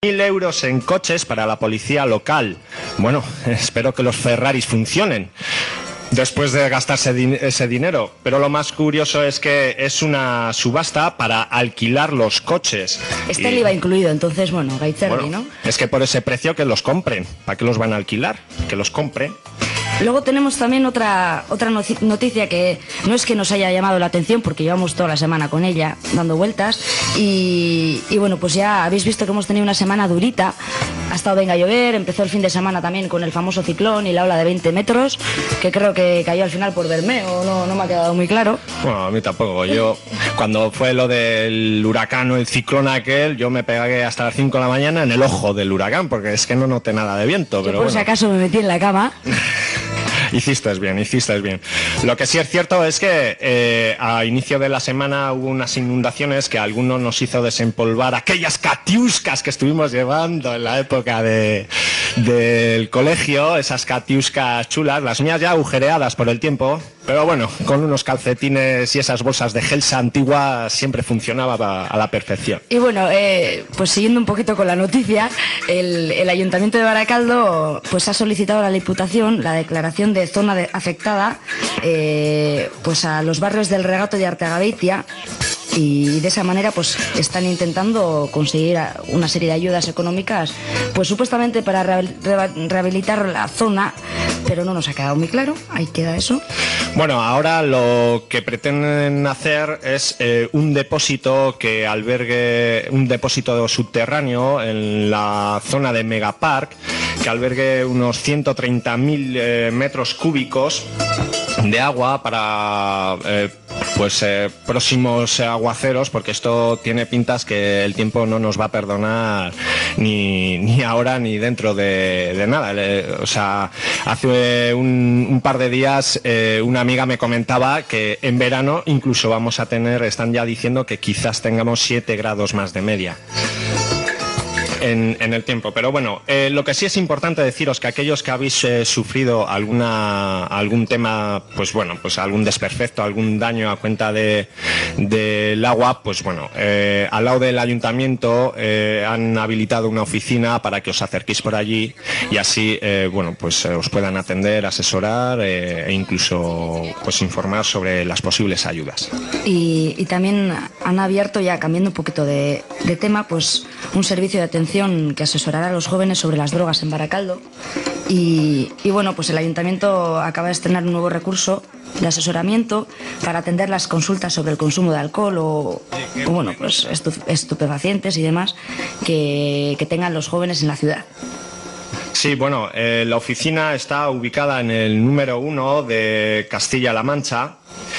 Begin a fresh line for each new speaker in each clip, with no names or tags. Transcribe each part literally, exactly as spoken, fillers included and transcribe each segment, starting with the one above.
mil euros en coches para la policía local. Bueno, espero que los Ferraris funcionen después de gastarse din- ese dinero. Pero lo más curioso es que es una subasta para alquilar los coches.
Este
Y,
le iba incluido, entonces, bueno, Gaitzerdi,
bueno,
¿no?
es que por ese precio que los compren. ¿Para qué los van a alquilar? Que los compren.
Luego tenemos también otra otra noci- noticia que no es que nos haya llamado la atención porque llevamos toda la semana con ella dando vueltas y, y bueno, pues ya habéis visto que hemos tenido una semana durita. Ha estado venga a llover, empezó el fin de semana también con el famoso ciclón y la ola de veinte metros, que creo que cayó al final por Bermeo, no, no me ha quedado muy claro.
Bueno, a mí tampoco. Yo, cuando fue lo del huracán o el ciclón aquel, yo me pegué hasta las cinco de la mañana en el ojo del huracán, porque es que no noté nada de viento.
Yo
Pero
por
bueno.
si acaso me metí en la cama.
Hiciste bien, hiciste bien. Lo que sí es cierto es que eh, a inicio de la semana hubo unas inundaciones que a algunos nos hizo desempolvar aquellas catiuscas que estuvimos llevando en la época de, del colegio, esas catiuscas chulas, las mías ya agujereadas por el tiempo, pero bueno, con unos calcetines y esas bolsas de gelsa antiguas siempre funcionaba a la perfección.
Y bueno, eh, pues siguiendo un poquito con la noticia, el, el Ayuntamiento de Baracaldo pues ha solicitado a la Diputación la declaración de zona de, afectada eh, pues a los barrios del Regato de Arteagabeitia, y de esa manera pues están intentando conseguir una serie de ayudas económicas pues supuestamente para rehabilitar la zona, pero no nos ha quedado muy claro. Ahí queda eso.
Bueno, ahora lo que pretenden hacer es eh, un depósito que albergue, un depósito subterráneo en la zona de Megapark, que albergue unos ciento treinta mil eh, metros cúbicos de agua para eh, pues eh, próximos aguaceros, porque esto tiene pintas que el tiempo no nos va a perdonar ni, ni ahora ni dentro de, de nada. Eh, o sea, hace un, un par de días eh, una amiga me comentaba que en verano incluso vamos a tener, están ya diciendo que quizás tengamos siete grados más de media. En, en el tiempo, pero bueno, eh, lo que sí es importante deciros que aquellos que habéis eh, sufrido alguna algún tema, pues bueno, pues algún desperfecto, algún daño a cuenta de del agua, pues bueno, eh, al lado del ayuntamiento eh, han habilitado una oficina para que os acerquéis por allí y así, eh, bueno, pues eh, os puedan atender, asesorar eh, e incluso pues informar sobre las posibles ayudas.
Y, y también han abierto, ya cambiando un poquito de, de tema, pues un servicio de atención que asesorará a los jóvenes sobre las drogas en Baracaldo. Y, y bueno, pues el ayuntamiento acaba de estrenar un nuevo recurso de asesoramiento para atender las consultas sobre el consumo de alcohol o, o bueno, pues estu, estupefacientes y demás que, que tengan los jóvenes en la ciudad.
Sí, bueno, eh, la oficina está ubicada en el número uno de Castilla-La Mancha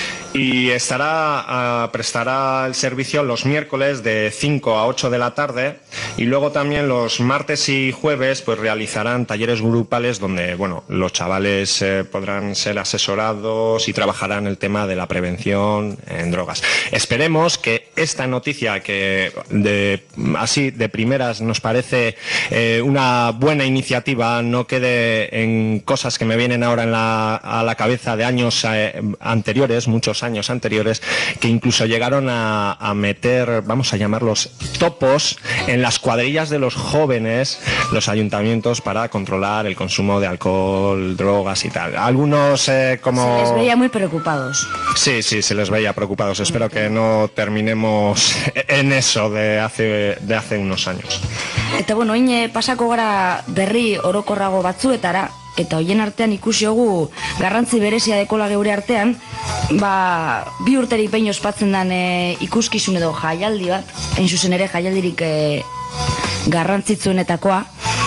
y estará, uh, prestará el servicio los miércoles de cinco a ocho de la tarde y luego también los martes y jueves pues realizarán talleres grupales donde bueno los chavales eh, podrán ser asesorados y trabajarán el tema de la prevención en drogas. Esperemos que esta noticia que de, así de primeras nos parece eh, una buena iniciativa no quede en cosas que me vienen ahora en la, a la cabeza de años eh, anteriores, muchos años años anteriores, que incluso llegaron a, a meter, vamos a llamarlos topos, en las cuadrillas de los jóvenes, los ayuntamientos, para controlar el consumo de alcohol, drogas y tal. Algunos eh, como...
Se les veía muy preocupados.
Sí, sí, se les veía preocupados. Espero que no terminemos en eso de hace, de hace unos años.
Eta bueno, oin pasako gara berri orokorrago batzuetara, eta hoien artean ikusi dugu garrantzi berezia dekola geure artean, ba, bi urterik behin ospatzen den e, ikuskizun edo jaialdi bat, hain zuzen ere jaialdirik e, garrantzitsuenetakoa,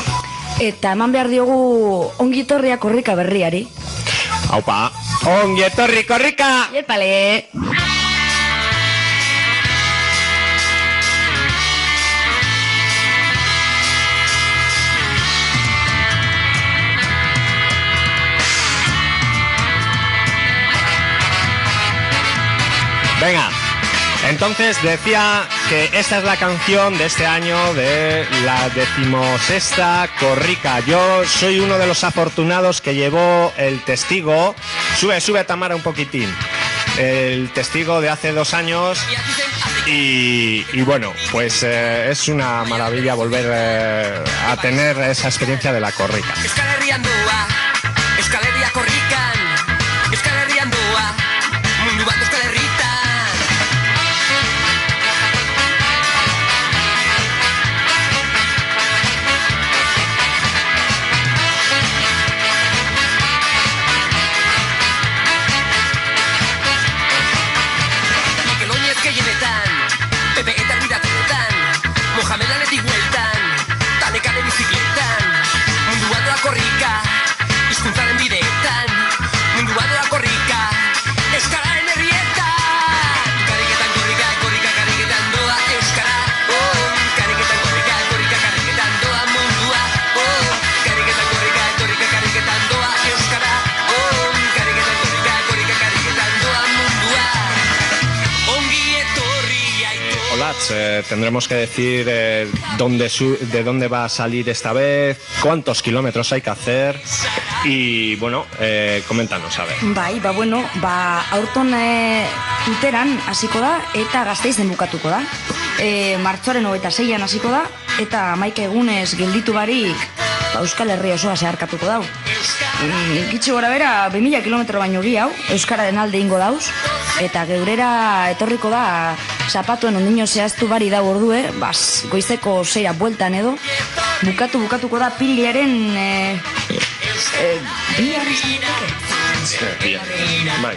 eta eman behar diogu ongi etorria korrika berriari.
Aupa, ongi etorri korrika!
Iepale!
Venga, entonces decía que esta es la canción de este año de la decimosexta Corrica. Yo soy uno de los afortunados que llevó el testigo. Sube, sube Tamara un poquitín. El testigo de hace dos años Y, y bueno, pues eh, es una maravilla volver eh, a tener esa experiencia de la corrica. Eh, tendremos que decir eh, dónde su de dónde va a salir esta vez, cuántos kilómetros hay que hacer y bueno, eh, coméntanos, a ver.
Bai, ba bueno, ba aurton eh, tuteran hasiko da eta Gasteizen bukatuko da. Eh, martxoaren hogeita seian hasiko da eta hamaika egunez gelditu barik ba, Euskal Herria osoa zeharkatuko dau. Mm, Gitxi gora bera, bi mila kilometro baino hau, Euskararen alde ingo dauz, eta geurera etorriko da zapatuen ondino zehaztu bari da ordue, bas, goizeko zeira bueltan edo, bukatu bukatuko da pilaren... E, e, pilaren
bai.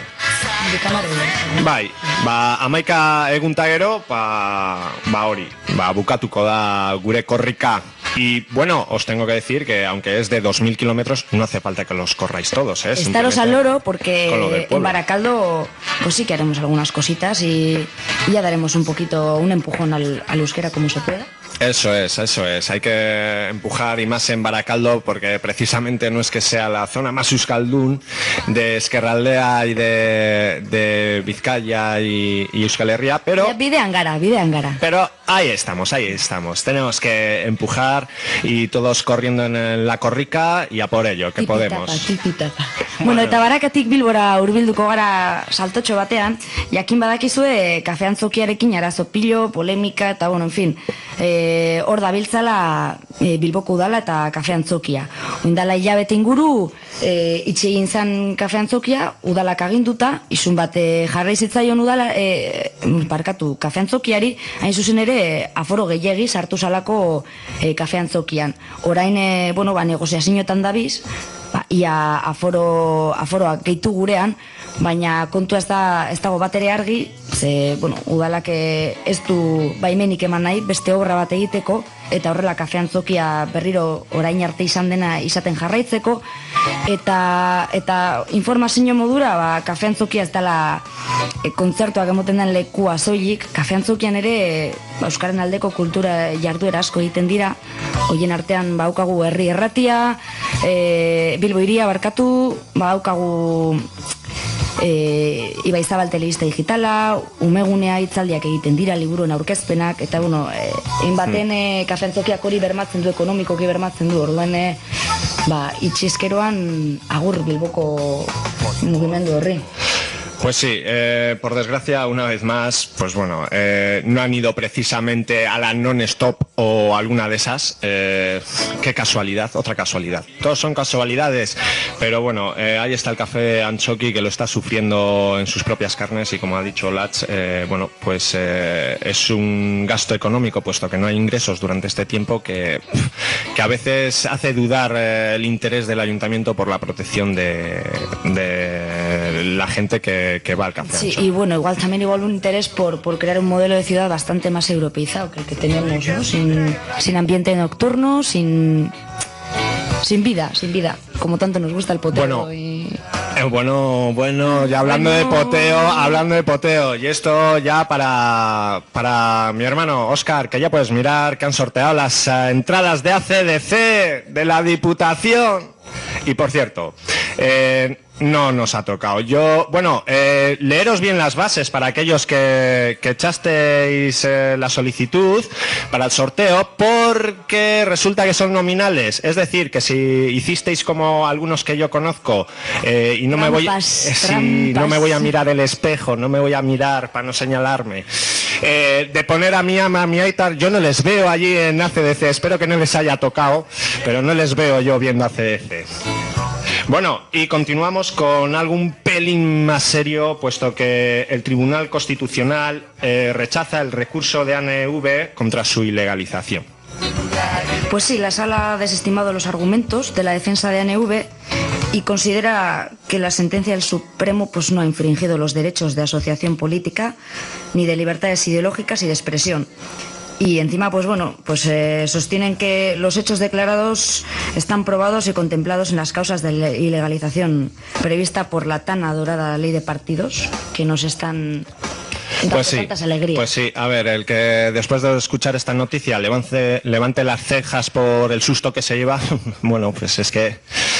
Bai, ba, amaika egunta gero, ba, ba hori, ba, bukatuko da gure korrika. Y bueno, os tengo que decir que aunque es de dos mil kilómetros, no hace falta que los corráis todos, ¿eh?
Estaros al loro, porque en Baracaldo pues sí que haremos algunas cositas y, y ya daremos un poquito, un empujón al, al euskera como se pueda.
Eso es, eso es. Hay que empujar y más en Baracaldo porque precisamente no es que sea la zona más euskaldún de Ezkerraldea y de, de Vizcaya y, y Euskal Herria, pero...
Bidean gara, bidean gara.
Pero ahí estamos, ahí estamos. Tenemos que empujar y todos corriendo en la korrika y a por ello, que
tipitapa,
podemos.
Tipitapa. Bueno, eta Barakatik Bilbora hurbilduko gara saltotxo batean, jakin badakizue kafe antzokiarekin arazo pilo, polemika eta bueno, en fin... Eh, hor dabiltzala e, Bilboko udala eta kafe antzokia. Oindala hilabete inguru e, itxe egin zen kafe antzokia, udalak aginduta, izun bat e, jarrai zitzaion udala, e, parkatu kafe antzokiari, hain zuzen ere aforo gehiegi sartu salako e, kafe antzokian. Orain, e, bueno, ba, negoziazioetan dabiz, ba, ia aforo, aforoak gehitu gurean, baina kontua ez, da, ez dago bat ere argi, ze, bueno, udalak ez du baimenik eman nahi, beste obra bat egiteko, eta horrela kafe antzokia berriro orain arte izan dena izaten jarraitzeko, eta, eta informazio modura, ba, kafe antzokia ez dela e, kontzertuak emoten den lekua soilik, kafe antzokian ere ba, Euskaren aldeko kultura jarduera asko egiten dira, hoien artean baukagu herri erratia, e, Bilbo iria barkatu, baukagu E, Ibaizabal telebista digitala, umegunea hitzaldiak egiten dira, liburuen aurkezpenak, eta bueno, egin baten e, kafe antzokiak hori bermatzen du, ekonomikoki bermatzen du, orduan e, ba, itxizkeroan agur Bilboko mugimendu horri.
Pues sí, eh, por desgracia, una vez más, pues bueno, eh, no han ido precisamente a la non-stop o alguna de esas. Eh, qué casualidad, otra casualidad. Todos son casualidades, pero bueno, eh, ahí está el café Antzoki que lo está sufriendo en sus propias carnes y como ha dicho Latz, eh, bueno, pues eh, es un gasto económico, puesto que no hay ingresos durante este tiempo que, que a veces hace dudar eh, el interés del ayuntamiento por la protección de, de la gente que que va al café.
Sí, y bueno, igual también igual un interés por, por crear un modelo de ciudad bastante más europeizado que el que tenemos, ¿no? Sin, sin ambiente nocturno, sin, sin vida, sin vida, como tanto nos gusta el poteo.
Bueno,
y...
eh, bueno, bueno, ya hablando bueno... de poteo, hablando de poteo, y esto ya para, para mi hermano Óscar, que ya puedes mirar que han sorteado las uh, entradas de A C D C de la Diputación. Y por cierto, eh, no nos ha tocado. Yo, bueno, eh, leeros bien las bases para aquellos que, que echasteis eh, la solicitud para el sorteo, porque resulta que son nominales. Es decir, que si hicisteis como algunos que yo conozco eh, y no
trampas,
me voy, eh, si no me voy a mirar el espejo, no me voy a mirar para no señalarme, eh, de poner a mi ama, a mi Aitar, yo no les veo allí en A C D C. Espero que no les haya tocado, pero no les veo yo viendo A C D C. Bueno, y continuamos con algo un pelín más serio, puesto que el Tribunal Constitucional eh, rechaza el recurso de A N V contra su ilegalización.
Pues sí, la Sala ha desestimado los argumentos de la defensa de A N V y considera que la sentencia del Supremo pues, no ha infringido los derechos de asociación política ni de libertades ideológicas y de expresión. Y encima, pues bueno, pues eh, sostienen que los hechos declarados están probados y contemplados en las causas de ilegalización prevista por la tan adorada ley de partidos, que nos están dando
pues sí,
tantas alegrías.
Pues sí, a ver, el que después de escuchar esta noticia levante, levante las cejas por el susto que se lleva, bueno, pues es que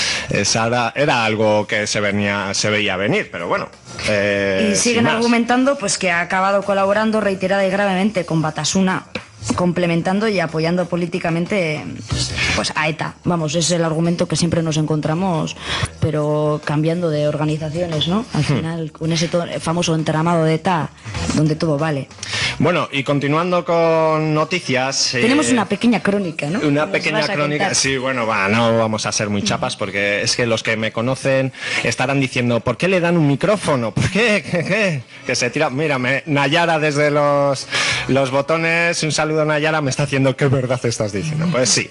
esa era, era algo que se, venía, se veía venir, pero bueno. Eh,
y siguen argumentando pues que ha acabado colaborando reiterada y gravemente con Batasuna, complementando y apoyando políticamente pues a ETA. Vamos, es el argumento que siempre nos encontramos, pero cambiando de organizaciones, ¿no? Al final, con ese todo, famoso entramado de ETA, donde todo vale.
Bueno, y continuando con noticias...
Tenemos
eh,
una pequeña crónica, ¿no?
Una pequeña crónica,
contar?
sí, bueno, va, no vamos a ser muy chapas, porque es que los que me conocen estarán diciendo, ¿por qué le dan un micrófono? ¿Por qué? ¿Qué, qué? Que se tira... Mírame, Nayara desde los, los botones, un saludo Nayara, me está haciendo, ¿qué verdad estás diciendo? Pues sí.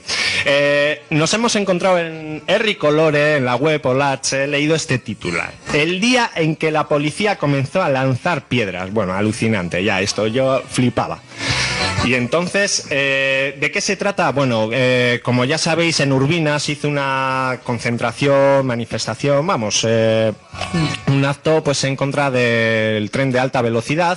Eh, nos hemos encontrado en Erri Colore, en la web Olatz, he leído este titular. El día en que la policía comenzó a lanzar piedras. Bueno, alucinante, ya esto, yo flipaba. Y entonces, eh, ¿de qué se trata? Bueno, eh, como ya sabéis, en Urbina se hizo una concentración, manifestación, vamos, eh, un acto pues en contra del tren de alta velocidad.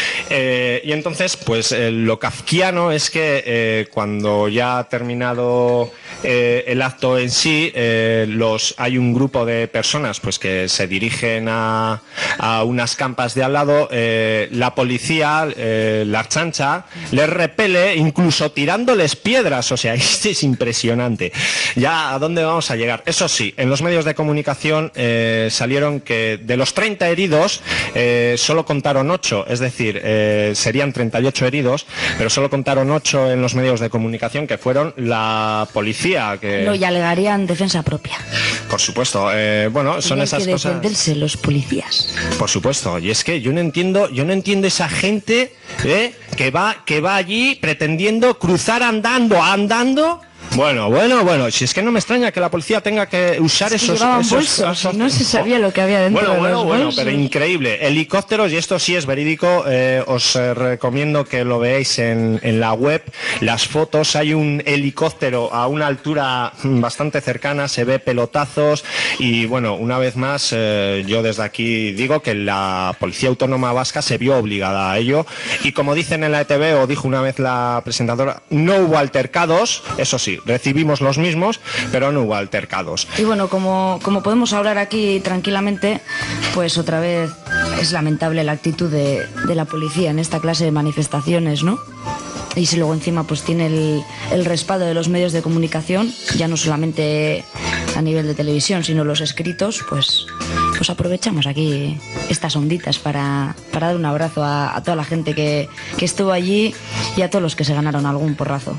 Eh, y entonces, pues eh, lo kafkiano es que eh, cuando ya ha terminado eh, el acto en sí, eh, los, hay un grupo de personas pues que se dirigen a, a unas campas de al lado, eh, la policía, eh, la Ertzaintza, les repele incluso tirándoles piedras. O sea, esto es impresionante. Ya, ¿a dónde vamos a llegar? Eso sí, en los medios de comunicación eh, salieron que de los treinta heridos eh, solo contaron ocho, es decir, eh, Eh, serían treinta y ocho heridos, pero solo contaron ocho en los medios de comunicación, que fueron la policía. Que...
No, y alegarían defensa propia.
Por supuesto, eh, bueno, son
y hay
esas
que
cosas.
defenderse los policías.
Por supuesto, y es que yo no entiendo, yo no entiendo esa gente eh, que va, que va allí pretendiendo cruzar andando, andando. Bueno, bueno, bueno, si es que no me extraña que la policía tenga que usar
es que
esos,
llevaban
esos,
bolsos,
esos...
Y no se sabía lo que había dentro
bueno,
de
bueno,
los
bueno,
bolsos.
pero increíble. Helicópteros, y esto sí es verídico, eh, os eh, recomiendo que lo veáis en, en la web, las fotos. Hay un helicóptero a una altura bastante cercana, se ve pelotazos y bueno, una vez más, eh, yo desde aquí digo que la Policía Autónoma Vasca se vio obligada a ello, y como dicen en la E T V, o dijo una vez la presentadora, no hubo altercados, eso sí, recibimos los mismos, pero no hubo altercados.
Y bueno, como, como podemos hablar aquí tranquilamente, pues otra vez es lamentable la actitud de, de la policía en esta clase de manifestaciones, ¿no? Y si luego encima pues tiene el, el respaldo de los medios de comunicación, ya no solamente a nivel de televisión, sino los escritos, pues, pues aprovechamos aquí estas onditas para, para dar un abrazo a, a toda la gente que, que estuvo allí y a todos los que se ganaron algún porrazo.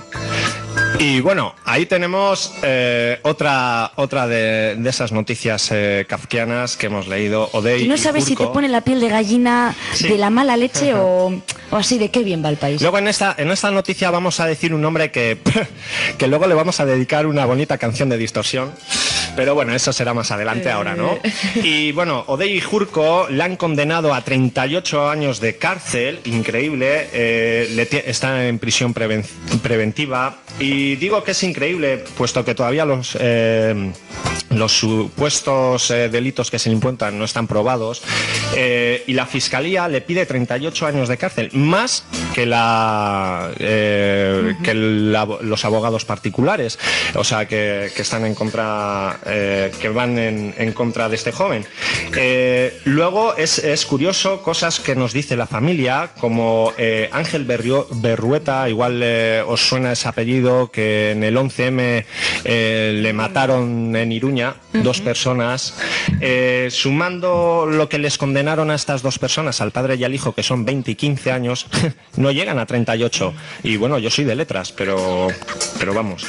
Y bueno, ahí tenemos eh, otra otra de, de esas noticias eh, kafkianas que hemos leído. Odey
y no sabes si te pone la piel de gallina sí. de la mala leche o, o así de qué bien va el país.
Luego en esta, en esta noticia vamos a decir un nombre que, que luego le vamos a dedicar una bonita canción de distorsión. Pero bueno, eso será más adelante, ahora no. Y bueno, Odey Jurko le han condenado a treinta y ocho años de cárcel, increíble, eh, le está en prisión preven preventiva. Y digo que es increíble, puesto que todavía los, eh, los supuestos eh, delitos que se le imputan no están probados. Eh, y la Fiscalía le pide treinta y ocho años de cárcel, más que, la, eh, uh-huh. que la, los abogados particulares, o sea, que, que están en contra, eh, que van en, en contra de este joven. Eh, luego es, es curioso cosas que nos dice la familia, como eh, Ángel Berrio, Berrueta, igual eh, os suena ese apellido, que en el once eme eh, le mataron en Iruña, uh-huh. dos personas, eh, sumando lo que les condenaron a estas dos personas, al padre y al hijo, que son veinte y quince años, no llegan a treinta y ocho. Y bueno, yo soy de letras, pero, pero vamos.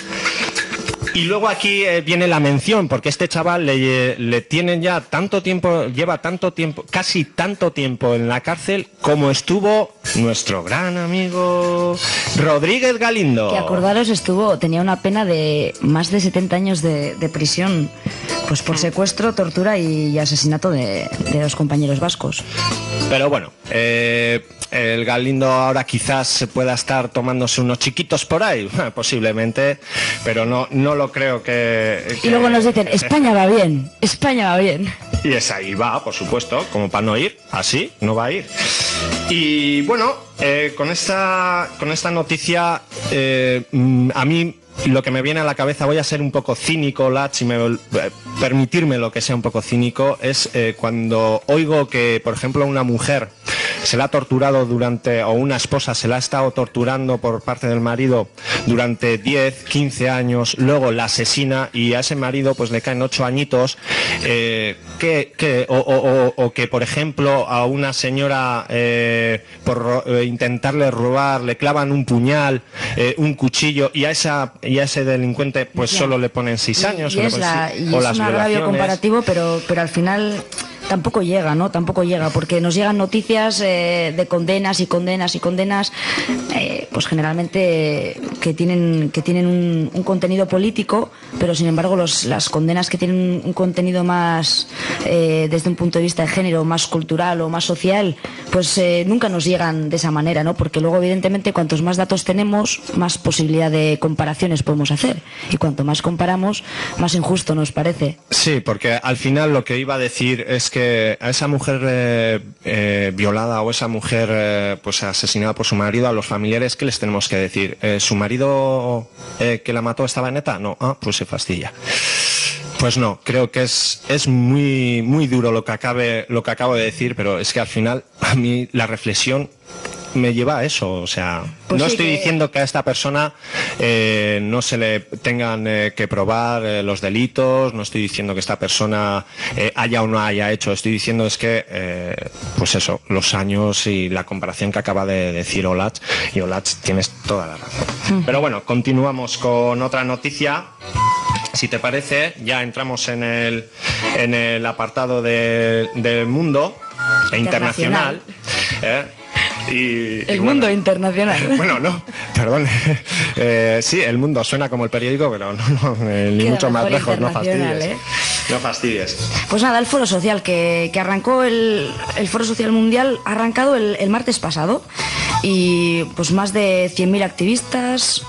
Y luego aquí eh, viene la mención, porque este chaval le, le tienen ya tanto tiempo, lleva tanto tiempo, casi tanto tiempo en la cárcel como estuvo nuestro gran amigo Rodríguez Galindo.
Que acordaros, estuvo, tenía una pena de más de setenta años de, de prisión, pues por secuestro, tortura y asesinato de, de dos compañeros vascos.
Pero bueno, eh, el Galindo ahora quizás pueda estar tomándose unos chiquitos por ahí, posiblemente, pero no, no lo creo que, que...
Y luego nos dicen, España va bien, España va bien.
Y es ahí va, por supuesto, como para no ir, así no va a ir. Y bueno, eh, con esta con esta noticia, eh, a mí lo que me viene a la cabeza, voy a ser un poco cínico, Lach, si me eh, permitirme lo que sea un poco cínico, es eh, cuando oigo que, por ejemplo, una mujer se la ha torturado durante, o una esposa se la ha estado torturando por parte del marido durante diez, quince años, luego la asesina y a ese marido pues le caen ocho añitos, eh, que, que, o, o, o que, por ejemplo, a una señora eh, por eh, intentarle robar le clavan un puñal, eh, un cuchillo, y a esa y a ese delincuente pues ya. solo le ponen seis años.
Y, y es, la, y es un agravio comparativo, pero, pero al final tampoco llega, ¿no? Tampoco llega, porque nos llegan noticias eh, de condenas y condenas y condenas, eh, pues generalmente que tienen que tienen un, un contenido político, pero sin embargo los, las condenas que tienen un contenido más eh, desde un punto de vista de género, más cultural o más social, pues eh, nunca nos llegan de esa manera, ¿no? Porque luego evidentemente cuantos más datos tenemos, más posibilidad de comparaciones podemos hacer, y cuanto más comparamos, más injusto nos parece.
Sí, porque al final lo que iba a decir es que que a esa mujer eh, eh, violada o esa mujer eh, pues asesinada por su marido, a los familiares, ¿qué les tenemos que decir? Eh, ¿Su marido eh, que la mató estaba en ETA? No, ah, pues se fastidia. Pues no, creo que es, es muy, muy duro lo que acabe, lo que acabo de decir, pero es que al final a mí la reflexión me lleva a eso, o sea, pues no sí, estoy que... diciendo que a esta persona eh, no se le tengan eh, que probar eh, los delitos, no estoy diciendo que esta persona eh, haya o no haya hecho, estoy diciendo es que, eh, pues eso, los años y la comparación que acaba de decir Olach, y Olach tienes toda la razón. Pero bueno, continuamos con otra noticia. Si te parece, ya entramos en el, en el apartado de, del mundo e internacional. ¿eh? Y,
el
y
mundo
bueno,
internacional.
Bueno, no, perdón. Eh, sí, el mundo suena como el periódico, pero no, no eh, ni
Queda
mucho más lejos, no fastidies.
¿eh?
No fastidies.
Pues nada, el Foro Social, que, que arrancó el, el Foro Social Mundial, ha arrancado el, el martes pasado, y pues más de cien mil activistas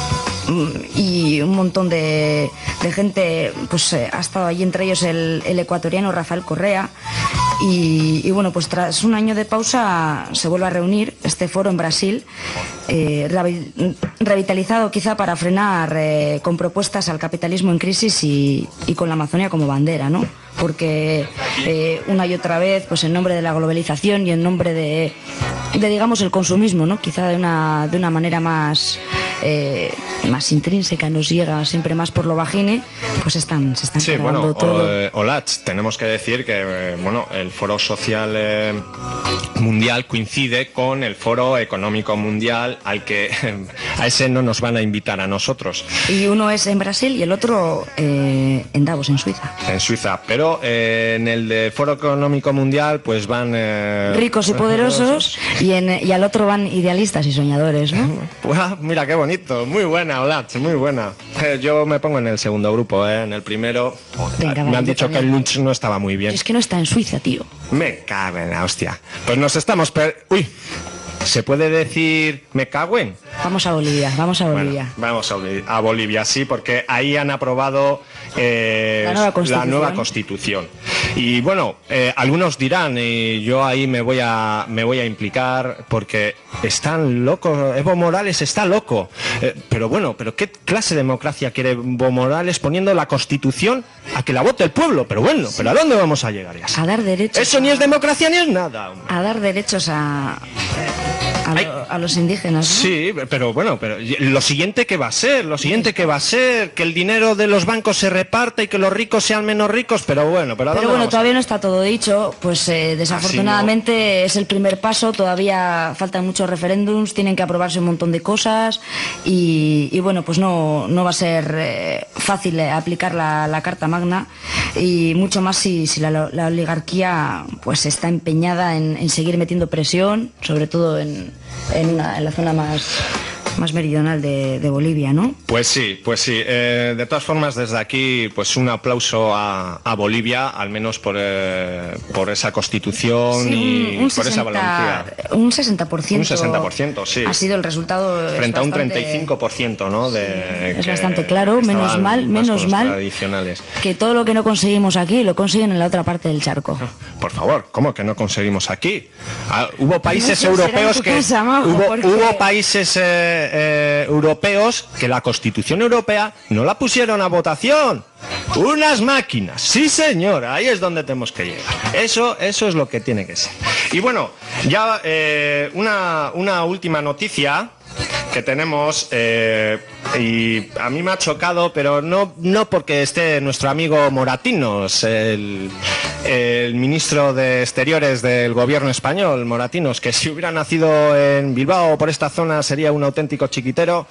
y un montón de, de gente, pues eh, ha estado allí, entre ellos el, el ecuatoriano Rafael Correa. Y, y bueno, pues tras un año de pausa se vuelve a reunir este foro en Brasil, eh, revitalizado quizá para frenar eh, con propuestas al capitalismo en crisis y, y con la Amazonia como bandera, ¿no? Porque eh, una y otra vez, pues en nombre de la globalización y en nombre de, de digamos, el consumismo, ¿no? Quizá de una, de una manera más... Eh, más intrínseca, nos llega siempre más por lo bajine, pues están, se están
sí,
cargando
bueno,
todo.
Eh, Olach, tenemos que decir que eh, bueno, el Foro Social eh, Mundial coincide con el Foro Económico Mundial, al que eh, a ese no nos van a invitar a nosotros.
Y uno es en Brasil y el otro eh, en Davos, en Suiza.
En Suiza, pero eh, en el de Foro Económico Mundial pues van... Eh,
ricos y poderosos, y, en, y al otro van idealistas y soñadores, ¿no?
Pues, mira qué bonito, muy buena, Olach, muy buena. Eh, yo me pongo en el segundo grupo, ¿eh? En el primero Venga, me vale, han dicho que el lunch no estaba muy bien.
Es que no está en Suiza, tío.
Me cago en la hostia. Pues nos estamos... Per... Uy, ¿se puede decir me cago en?
Vamos a Bolivia, vamos a Bolivia.
Bueno, vamos a Bolivia, a Bolivia, sí, porque ahí han aprobado eh,
la, nueva la
nueva Constitución. Y bueno, eh, algunos dirán, y yo ahí me voy a me voy a implicar, porque están locos, Evo Morales está loco. Eh, pero bueno, pero ¿qué clase de democracia quiere Evo Morales poniendo la Constitución a que la vote el pueblo? Pero bueno, ¿pero a dónde vamos a llegar ya?
A dar derechos.
Eso ni es democracia ni es nada. Hombre.
A dar derechos a... A, lo, a los indígenas, ¿no?
Sí, pero bueno, pero lo siguiente que va a ser, lo siguiente que va a ser, que el dinero de los bancos se reparta y que los ricos sean menos ricos, pero bueno, pero, ¿a
pero
dónde
bueno, todavía
a...
no está todo dicho, pues eh, desafortunadamente no. Es el primer paso, todavía faltan muchos referéndums, tienen que aprobarse un montón de cosas y, y bueno, pues no, no va a ser eh, fácil eh, aplicar la, la Carta Magna y mucho más si, si la, la oligarquía pues está empeñada en, en seguir metiendo presión, sobre todo en En, una, en la zona más, más meridional de, de Bolivia, ¿no?
Pues sí, pues sí. Eh, de todas formas, desde aquí, pues un aplauso a, a Bolivia, al menos por, eh, por esa constitución
sí,
y
un, un
por
sesenta,
esa valentía.
Un sesenta por ciento.
Un sesenta por ciento, sí.
Ha sido el resultado.
Frente a un
bastante,
treinta y cinco por ciento, ¿no? De,
sí, es bastante claro, menos mal, menos mal
tradicionales.
Que todo lo que no conseguimos aquí lo consiguen en la otra parte del charco.
Por favor, ¿cómo que no conseguimos aquí? Ah, hubo países
no
europeos que...
Casa, Majo,
hubo,
porque...
hubo países eh, eh, europeos que la Constitución Europea no la pusieron a votación. Unas máquinas, sí señor, ahí es donde tenemos que llegar. Eso, eso es lo que tiene que ser. Y bueno, ya eh, una, una última noticia que tenemos, eh, y a mí me ha chocado, pero no, no porque esté nuestro amigo Moratinos, el, el ministro de Exteriores del gobierno español, Moratinos, que si hubiera nacido en Bilbao o por esta zona sería un auténtico chiquitero,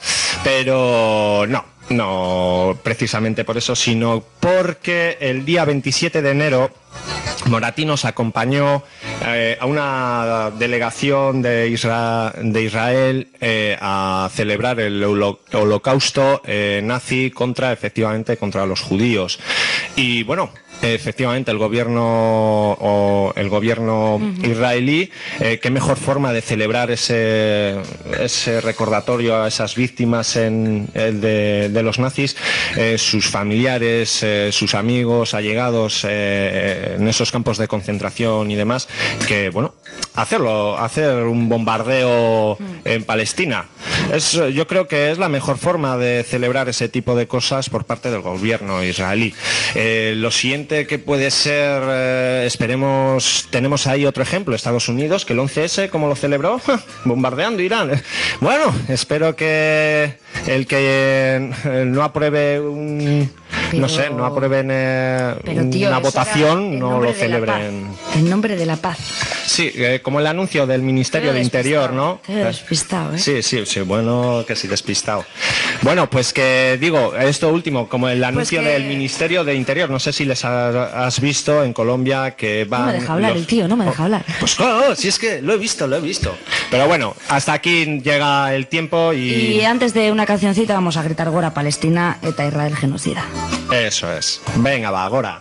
pero no. No precisamente por eso, sino porque el día veintisiete de enero Moratinos acompañó eh, a una delegación de, Isra de Israel eh, a celebrar el holocausto eh, nazi contra, efectivamente, contra los judíos. Y bueno, efectivamente el gobierno o el gobierno uh-huh. israelí, eh, qué mejor forma de celebrar ese ese recordatorio a esas víctimas en el de, de los nazis, eh, sus familiares, eh, sus amigos, allegados eh, en esos campos de concentración y demás, que bueno, hacerlo, hacer un bombardeo en Palestina. Es, yo creo que es la mejor forma de celebrar ese tipo de cosas por parte del gobierno israelí. Eh, lo siguiente que puede ser, eh, esperemos, tenemos ahí otro ejemplo, Estados Unidos, que el once ese, ¿cómo lo celebró? Bombardeando Irán. Bueno, espero que el que eh, no apruebe un... Pero, no sé, no aprueben eh, pero, tío, una votación, no lo celebren.
En nombre de la paz.
Sí, eh, como el anuncio del Ministerio de Interior, ¿no?
Te he despistado, ¿eh?
Sí, sí, sí, bueno, que sí, despistado. Bueno, pues que digo, esto último, como el anuncio pues que... del Ministerio de Interior, no sé si les ha, has visto en Colombia que van...
No me deja hablar los... el tío, no me deja hablar.
Pues claro, si es que lo he visto, lo he visto. Pero bueno, hasta aquí llega el tiempo y...
Y antes de una cancioncita vamos a gritar Gora Palestina eta Israel genocida.
Eso es. Venga, va, Gora.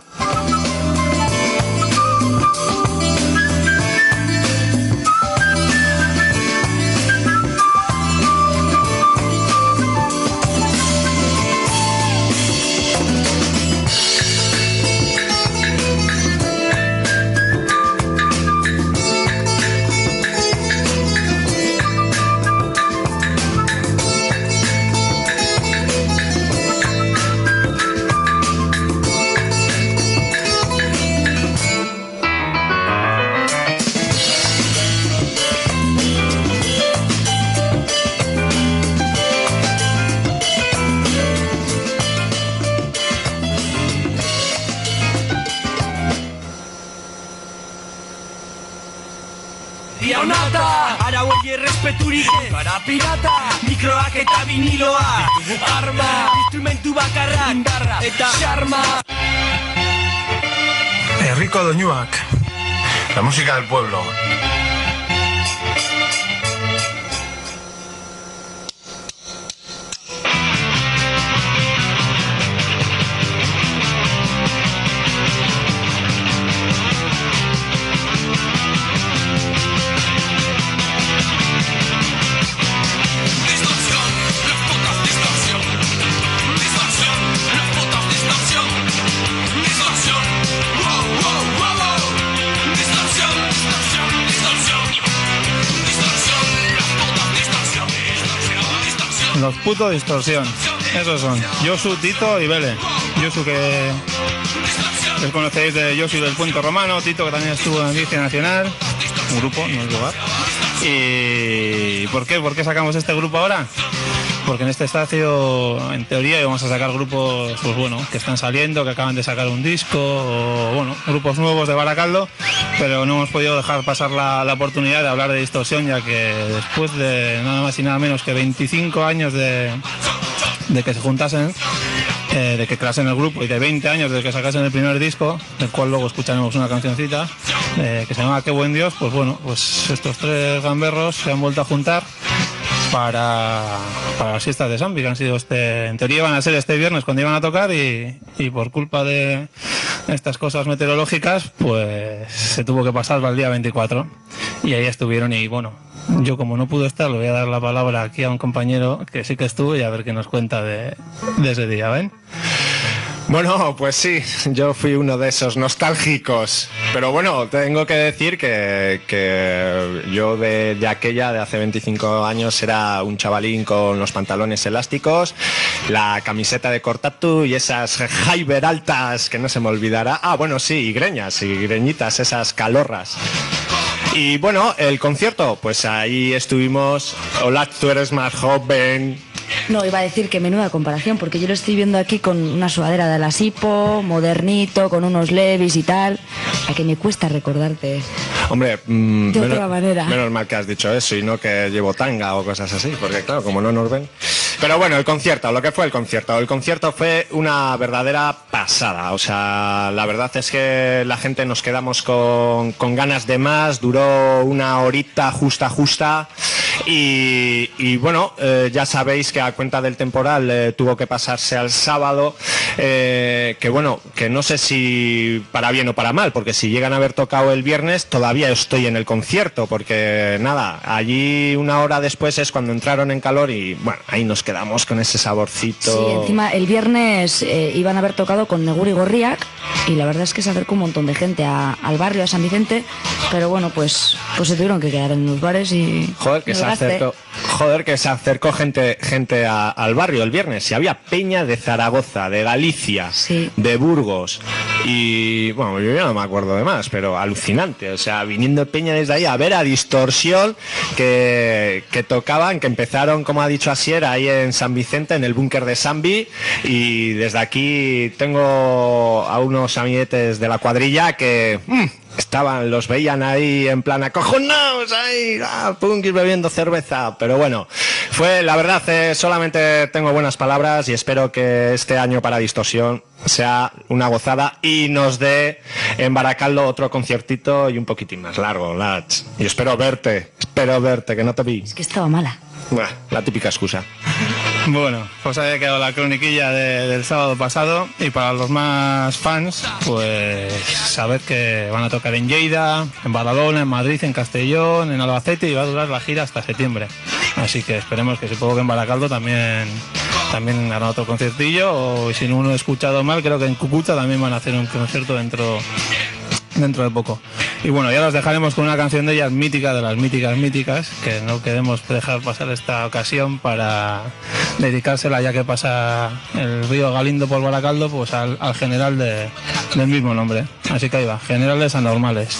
Para pirata, mikroak eta viniloa, arma, instrumentu bakarrak, indarra eta xarma.
Herriko doinuak, la música del pueblo.
Whoa, whoa.
puto Distorsión. Esos son Josu, Tito y Vele. Josu, que les conocéis de Josu del Puente Romano, Tito, que también estuvo en Vicia Nacional, un grupo, no es lugar. ¿Y por qué? ¿Por qué sacamos este grupo ahora? Porque en este espacio, en teoría, íbamos a sacar grupos, pues bueno, que están saliendo, que acaban de sacar un disco, o bueno, grupos nuevos de Baracaldo, pero no hemos podido dejar pasar la, la oportunidad de hablar de Distorsión, ya que después de nada más y nada menos que veinticinco años de, de que se juntasen, eh, de que creasen el grupo, y de veinte años de que sacasen el primer disco, del cual luego escucharemos una cancioncita, eh, que se llama Qué buen Dios, pues bueno, pues estos tres gamberros se han vuelto a juntar para, para las fiestas de Zambi, que han sido este, en teoría iban a ser este viernes cuando iban a tocar, y, y por culpa de estas cosas meteorológicas pues se tuvo que pasar para el día veinticuatro, y ahí estuvieron. Y bueno, yo como no pude estar, le voy a dar la palabra aquí a un compañero que sí que estuvo, y a ver qué nos cuenta de, de ese día. ¿Ven?
Bueno, pues sí, yo fui uno de esos nostálgicos, pero bueno, tengo que decir que, que yo de, de aquella, de hace veinticinco años, era un chavalín con los pantalones elásticos, la camiseta de cortatu y esas jaiber altas que no se me olvidará. Ah, bueno, sí, y greñas, y greñitas, esas calorras. Y bueno, el concierto, pues ahí estuvimos. Hola, tú eres más joven.
No, iba a decir que menuda comparación, porque yo lo estoy viendo aquí con una sudadera de la Sipo, modernito, con unos Levis y tal, a que me cuesta recordarte.
Hombre, mmm,
de
menos,
otra manera.
Menos mal que has dicho eso y no que llevo tanga o cosas así, porque claro, como no nos ven. Pero bueno, el concierto, lo que fue el concierto. El concierto fue una verdadera pasada. O sea, la verdad es que la gente nos quedamos con, con ganas de más. Duró una horita justa, justa. Y, y bueno, eh, ya sabéis que a cuenta del temporal eh, tuvo que pasarse al sábado. Eh, que bueno, que no sé si para bien o para mal, porque si llegan a haber tocado el viernes, todavía estoy en el concierto. Porque nada, allí una hora después es cuando entraron en calor y bueno, ahí nos quedamos con ese saborcito.
Sí, encima el viernes eh, iban a haber tocado con Negur y Gorriak, y la verdad es que se acercó un montón de gente a, al barrio, a San Vicente, pero bueno, pues pues se tuvieron que quedar en los bares y...
Joder, que se acercó, joder, que se acercó gente, gente a, al barrio el viernes. Y había peña de Zaragoza, de Galicia,
sí,
de Burgos, y bueno, yo ya no me acuerdo de más, pero alucinante. O sea, viniendo peña desde ahí a ver a Distorsión, que, que tocaban, que empezaron, como ha dicho Asier, ahí en San Vicente, en el búnker de Zambi. Y desde aquí tengo a unos amiguetes de la cuadrilla que mmm, estaban, los veían ahí en plan acojonados ahí, ah, punkis bebiendo cerveza. Pero bueno, fue, la verdad, eh, solamente tengo buenas palabras y espero que este año para Distorsión sea una gozada y nos dé en Baracaldo otro conciertito y un poquitín más largo, lads. Y espero verte, espero verte, que no te vi.
Es que estaba mala.
Buah, la típica excusa.
Bueno, pues ahí ha quedado la croniquilla de, del sábado pasado, y para los más fans, pues sabed que van a tocar en Lleida, en Badalona, en Madrid, en Castellón, en Albacete, y va a durar la gira hasta septiembre. Así que esperemos que supongo que en Baracaldo también también harán otro conciertillo, o si no uno he escuchado mal, creo que en Cucuta también van a hacer un concierto dentro dentro de poco. Y bueno, ya los dejaremos con una canción de ellas mítica, de las míticas míticas, que no queremos dejar pasar esta ocasión para dedicársela, ya que pasa el río Galindo por Baracaldo, pues al, al general de, del mismo nombre. Así que ahí va, Generales Anormales.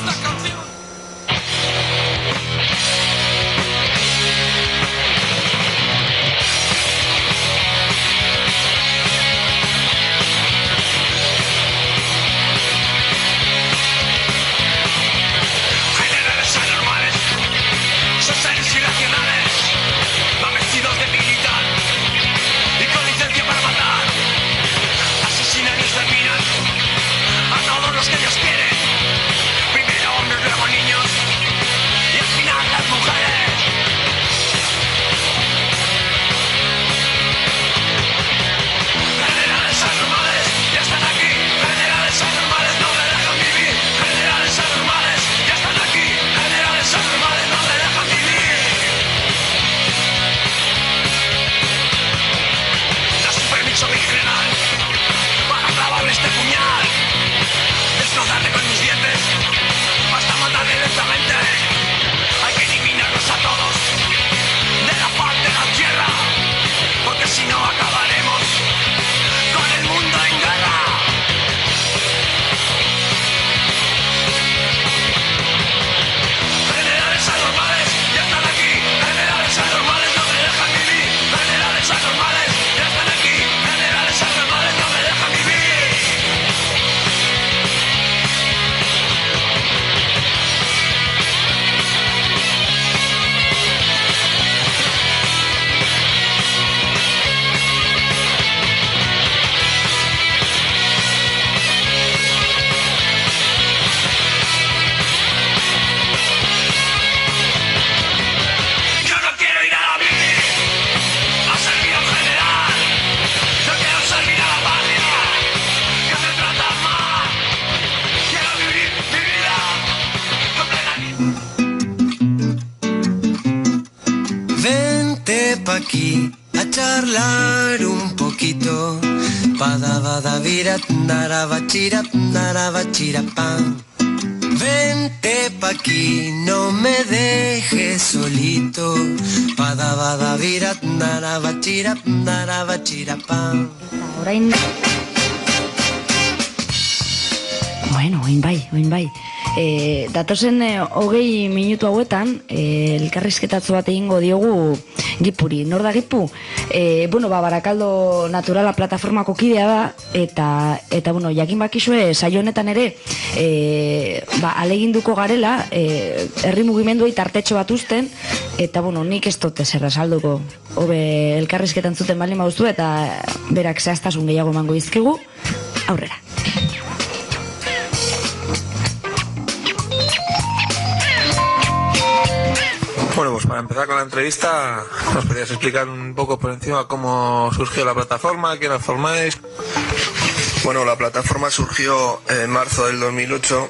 Asesinan y exterminan a todos los que Dios quiere. Primero hombre
aquí a charlar un poquito. Padabadavirat, narabachirat, narabachirapam. Vente pa' aquí, no me dejes solito. Padabadavirat, narabachirat, narabachirapam.
Orain... Bueno, oin bai, oin bai. E, datozen e, hogei minutu hauetan, e, elkarrizketatzu bat egingo diogu Gipuri. Nor da Gipu? E, bueno, ba, Barakaldo Naturala plataformako kidea da, eta, eta bueno, jakin bakizue, saio honetan ere, e, ba, aleginduko garela, e, herri mugimenduei tartetxo bat uzten, eta, bueno, nik ez dut ezer esalduko. Hobe elkarrizketan zuten baldin bauztu, eta berak zehaztasun gehiago emango izkigu, aurrera.
Bueno, pues para empezar con la entrevista, ¿nos podrías explicar un poco por encima cómo surgió la plataforma, quién la formáis?
Bueno, la plataforma surgió en marzo del dos mil ocho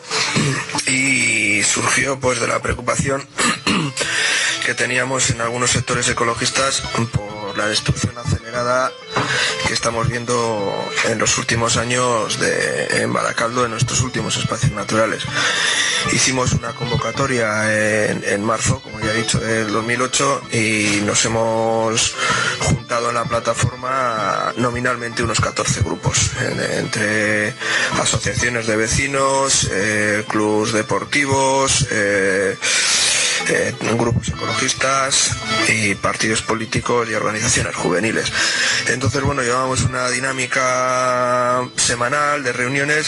y surgió pues de la preocupación que teníamos en algunos sectores ecologistas por la destrucción acelerada que estamos viendo en los últimos años de, en Baracaldo, en nuestros últimos espacios naturales. Hicimos una convocatoria en, en marzo, como ya he dicho, del dos mil ocho, y nos hemos juntado en la plataforma nominalmente unos catorce grupos, en, entre asociaciones de vecinos, eh, clubs deportivos, eh, Eh, grupos ecologistas y partidos políticos y organizaciones juveniles. Entonces, bueno, llevamos una dinámica semanal de reuniones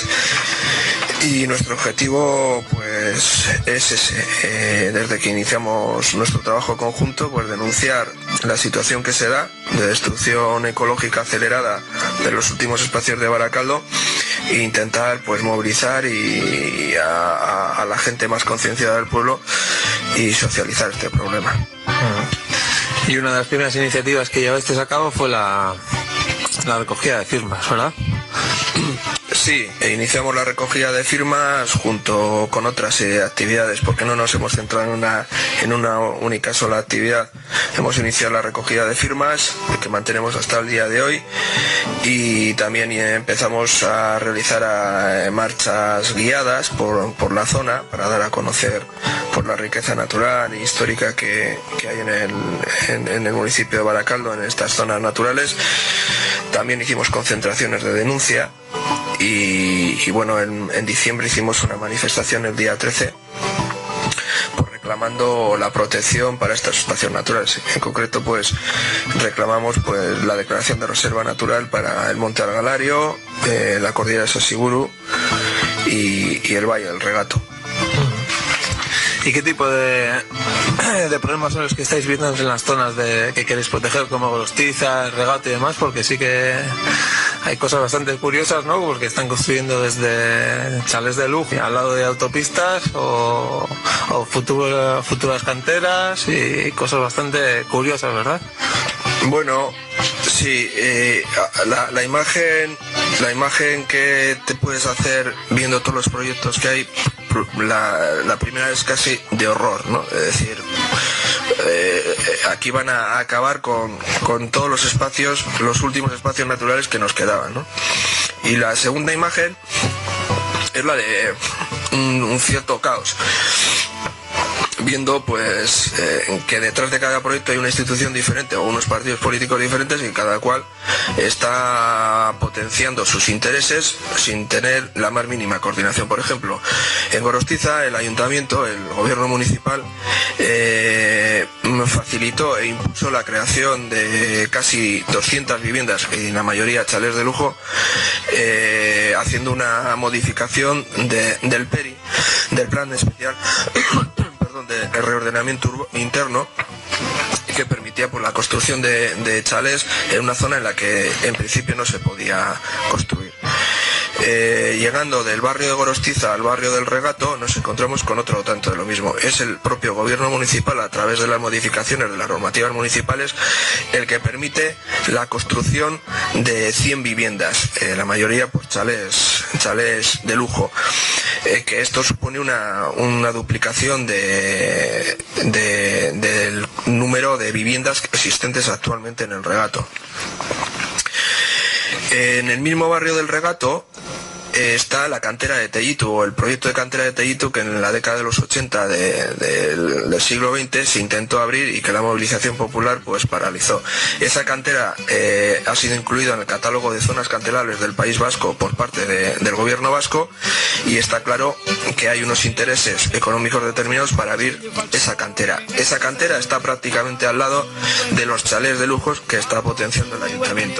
y nuestro objetivo pues es ese, eh, desde que iniciamos nuestro trabajo conjunto, pues denunciar la situación que se da de destrucción ecológica acelerada de los últimos espacios de Baracaldo e intentar pues movilizar y a, a, a la gente más concienciada del pueblo y socializar este problema.
Y una de las primeras iniciativas que llevasteis a cabo fue la, la recogida de firmas, ¿verdad?
Sí, iniciamos la recogida de firmas junto con otras eh, actividades, porque no nos hemos centrado en una, en una única sola actividad. Hemos iniciado la recogida de firmas, que mantenemos hasta el día de hoy, y también empezamos a realizar a, marchas guiadas por, por la zona para dar a conocer por la riqueza natural e histórica que, que hay en el, en, en el municipio de Baracaldo, en estas zonas naturales. También hicimos concentraciones de denuncia. Y, y bueno, en, en diciembre hicimos una manifestación el día trece pues, reclamando la protección para estos espacios naturales. En concreto, pues reclamamos pues la declaración de reserva natural para el Monte Algalario, eh, la cordillera de Sasiburu y, y el Valle del Regato.
¿Y qué tipo de, de problemas son los que estáis viendo en las zonas de, que queréis proteger, como Gorostiza, el Regato y demás? Porque sí que hay cosas bastante curiosas, ¿no? Porque están construyendo desde chalés de lujo al lado de autopistas o, o futuro, futuras canteras y cosas bastante curiosas, ¿verdad?
Bueno, sí, eh, la, la imagen, la imagen que te puedes hacer viendo todos los proyectos que hay, la, la primera es casi de horror, ¿no? Es decir, eh, aquí van a acabar con, con todos los espacios, los últimos espacios naturales que nos quedaban, ¿no? Y la segunda imagen es la de un, un cierto caos, viendo pues eh, que detrás de cada proyecto hay una institución diferente o unos partidos políticos diferentes y cada cual está potenciando sus intereses sin tener la más mínima coordinación. Por ejemplo, en Gorostiza el ayuntamiento, el gobierno municipal eh, facilitó e impulsó la creación de casi doscientas viviendas y la mayoría chalés de lujo, eh, haciendo una modificación de, del P E R I, del plan especial de reordenamiento interno, que permitía pues, la construcción de, de chalés en una zona en la que en principio no se podía construir. Eh, llegando del barrio de Gorostiza al barrio del Regato nos encontramos con otro tanto de lo mismo. Es el propio gobierno municipal, a través de las modificaciones de las normativas municipales, el que permite la construcción de cien viviendas, eh, la mayoría pues chalés, chalés de lujo. eh, que esto supone una, una duplicación de, de, del número de viviendas existentes actualmente en el Regato. En el mismo barrio del Regato está la cantera de Tellitu, o el proyecto de cantera de Tellitu, que en la década de los ochenta de, de, del siglo veinte se intentó abrir y que la movilización popular pues paralizó. Esa cantera eh, ha sido incluida en el catálogo de zonas canterables del País Vasco por parte de, del gobierno vasco, y está claro que hay unos intereses económicos determinados para abrir esa cantera. Esa cantera está prácticamente al lado de los chalés de lujos que está potenciando el ayuntamiento.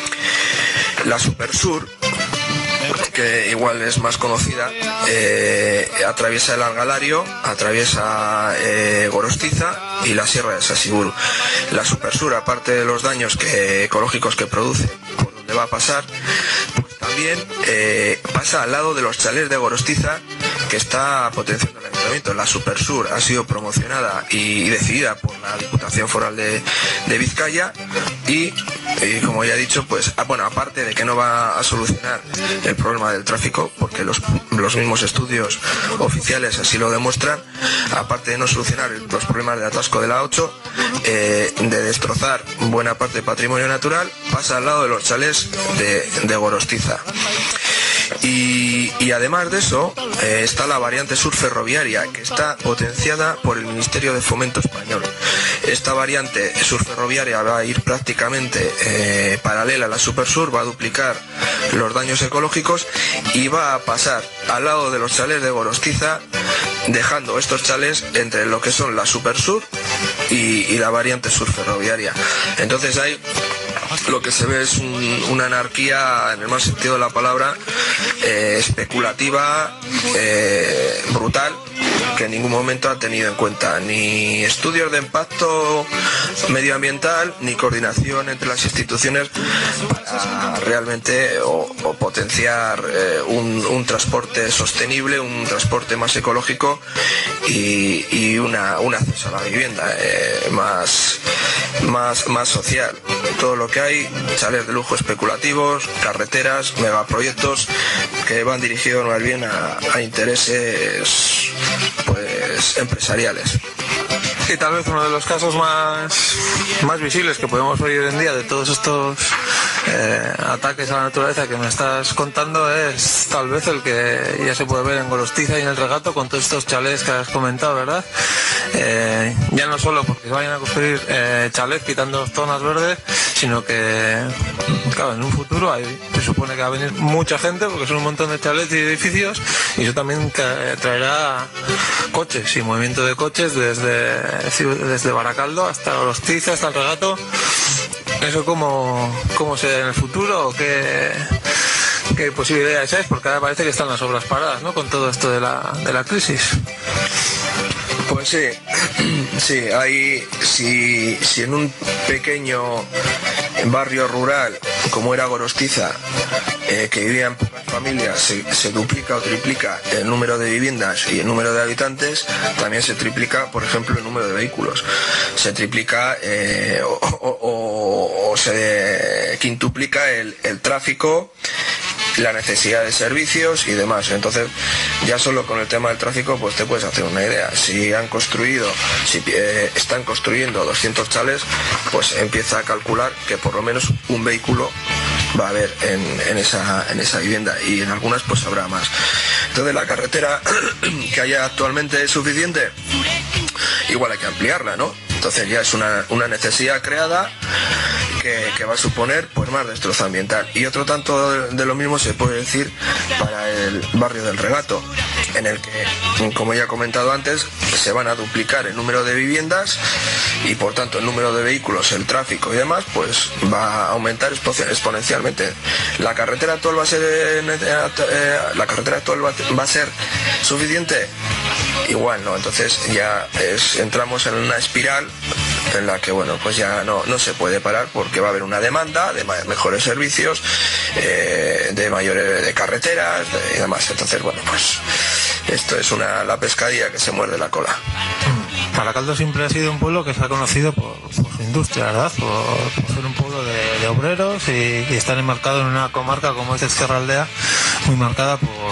La Supersur, que igual es más conocida, eh, atraviesa el Algalario, atraviesa eh, Gorostiza y la Sierra de Sasiburu. La Supersur, aparte de los daños que, ecológicos que produce por donde va a pasar, pues también eh, pasa al lado de los chalés de Gorostiza, que está potenciando el ayuntamiento. La Supersur ha sido promocionada y decidida por la Diputación Foral de, de Vizcaya y, y como ya he dicho, pues bueno, aparte de que no va a solucionar el problema del tráfico, porque los, los mismos estudios oficiales así lo demuestran, aparte de no solucionar los problemas de atasco de la ocho, eh, de destrozar buena parte del patrimonio natural, pasa al lado de los chalés de, de Gorostiza. Y, y además de eso eh, está la variante sur ferroviaria, que está potenciada por el Ministerio de Fomento español. Esta variante sur ferroviaria va a ir prácticamente eh, paralela a la Supersur, va a duplicar los daños ecológicos y va a pasar al lado de los chalés de Gorostiza, dejando estos chalés entre lo que son la Supersur y, y la variante sur ferroviaria. Entonces hay lo que se ve es un, una anarquía en el más sentido de la palabra, eh, especulativa, eh, brutal, que en ningún momento ha tenido en cuenta ni estudios de impacto medioambiental ni coordinación entre las instituciones para realmente o, o potenciar eh, un, un transporte sostenible, un transporte más ecológico y, y una, un acceso a la vivienda eh, más, más, más social. Todo lo que hay, chalés de lujo especulativos, carreteras, megaproyectos que van dirigidos más bien a, a intereses pues empresariales.
Y tal vez uno de los casos más, más visibles que podemos ver hoy en día de todos estos eh, ataques a la naturaleza que me estás contando es tal vez el que ya se puede ver en Gorostiza y en el Regato con todos estos chalés que has comentado, ¿verdad? Eh, ya no solo porque se vayan a construir eh, chalés quitando zonas verdes, sino que, claro, en un futuro hay, se supone que va a venir mucha gente porque son un montón de chalés y edificios, y eso también traerá coches y movimiento de coches desde, desde Baracaldo hasta Gorostiza, hasta el Regato. ¿Eso cómo, cómo será en el futuro o qué, qué posibilidades hay? Porque ahora parece que están las obras paradas, ¿no?, con todo esto de la, de la crisis.
Pues sí, sí, hay, si, si en un pequeño barrio rural como era Gorostiza, eh, que vivían pocas familias, se, se duplica o triplica el número de viviendas y el número de habitantes, también se triplica, por ejemplo, el número de vehículos. Se triplica eh, o, o, o, o se quintuplica el, el tráfico, la necesidad de servicios y demás. Entonces, ya solo con el tema del tráfico, pues te puedes hacer una idea. Si han construido, si eh, están construyendo doscientos chalés, pues empieza a calcular que por lo menos un vehículo va a haber en, en, esa, en esa vivienda, y en algunas pues habrá más. Entonces, la carretera que haya actualmente es suficiente, igual hay que ampliarla, ¿no? Entonces ya es una, una necesidad creada que, que va a suponer pues más destrozo ambiental. Y otro tanto de, de lo mismo se puede decir para el barrio del Regato, en el que, como ya he comentado antes, se van a duplicar el número de viviendas y por tanto el número de vehículos, el tráfico y demás, pues va a aumentar exponencialmente. La carretera actual va a ser eh, la carretera actual va, va a ser suficiente. Igual no, entonces ya es, entramos en una espiral en la que, bueno, pues ya no, no se puede parar, porque va a haber una demanda de mejores servicios, eh, de mayores de carreteras de, y demás. Entonces, bueno, pues esto es una la pescadilla que se muerde la cola.
Baracaldo siempre ha sido un pueblo que se ha conocido por, por su industria, ¿verdad? Por, por ser un pueblo de, de obreros y, y estar enmarcado en una comarca como es Ezkerraldea, muy marcada por,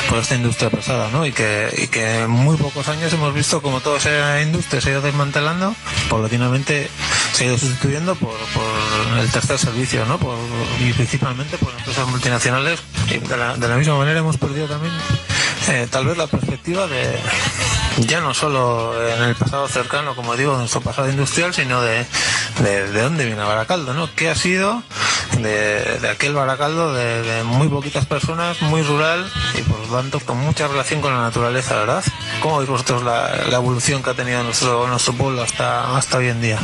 por esta industria pesada, ¿no? Y que, y que en muy pocos años hemos visto como toda esa industria se ha ido desmantelando, paulatinamente se ha ido sustituyendo por, por el tercer servicio, ¿no? Por, y principalmente por empresas multinacionales. Y de la, de la misma manera hemos perdido también eh, tal vez la perspectiva de ya no solo en el pasado cercano, como digo, nuestro pasado industrial, sino de, de, de dónde viene Baracaldo, ¿no? ¿Qué ha sido de, de aquel Baracaldo de, de muy poquitas personas, muy rural y por lo tanto con mucha relación con la naturaleza, ¿verdad? ¿Cómo veis vosotros la, la evolución que ha tenido nuestro, nuestro pueblo hasta, hasta hoy en día?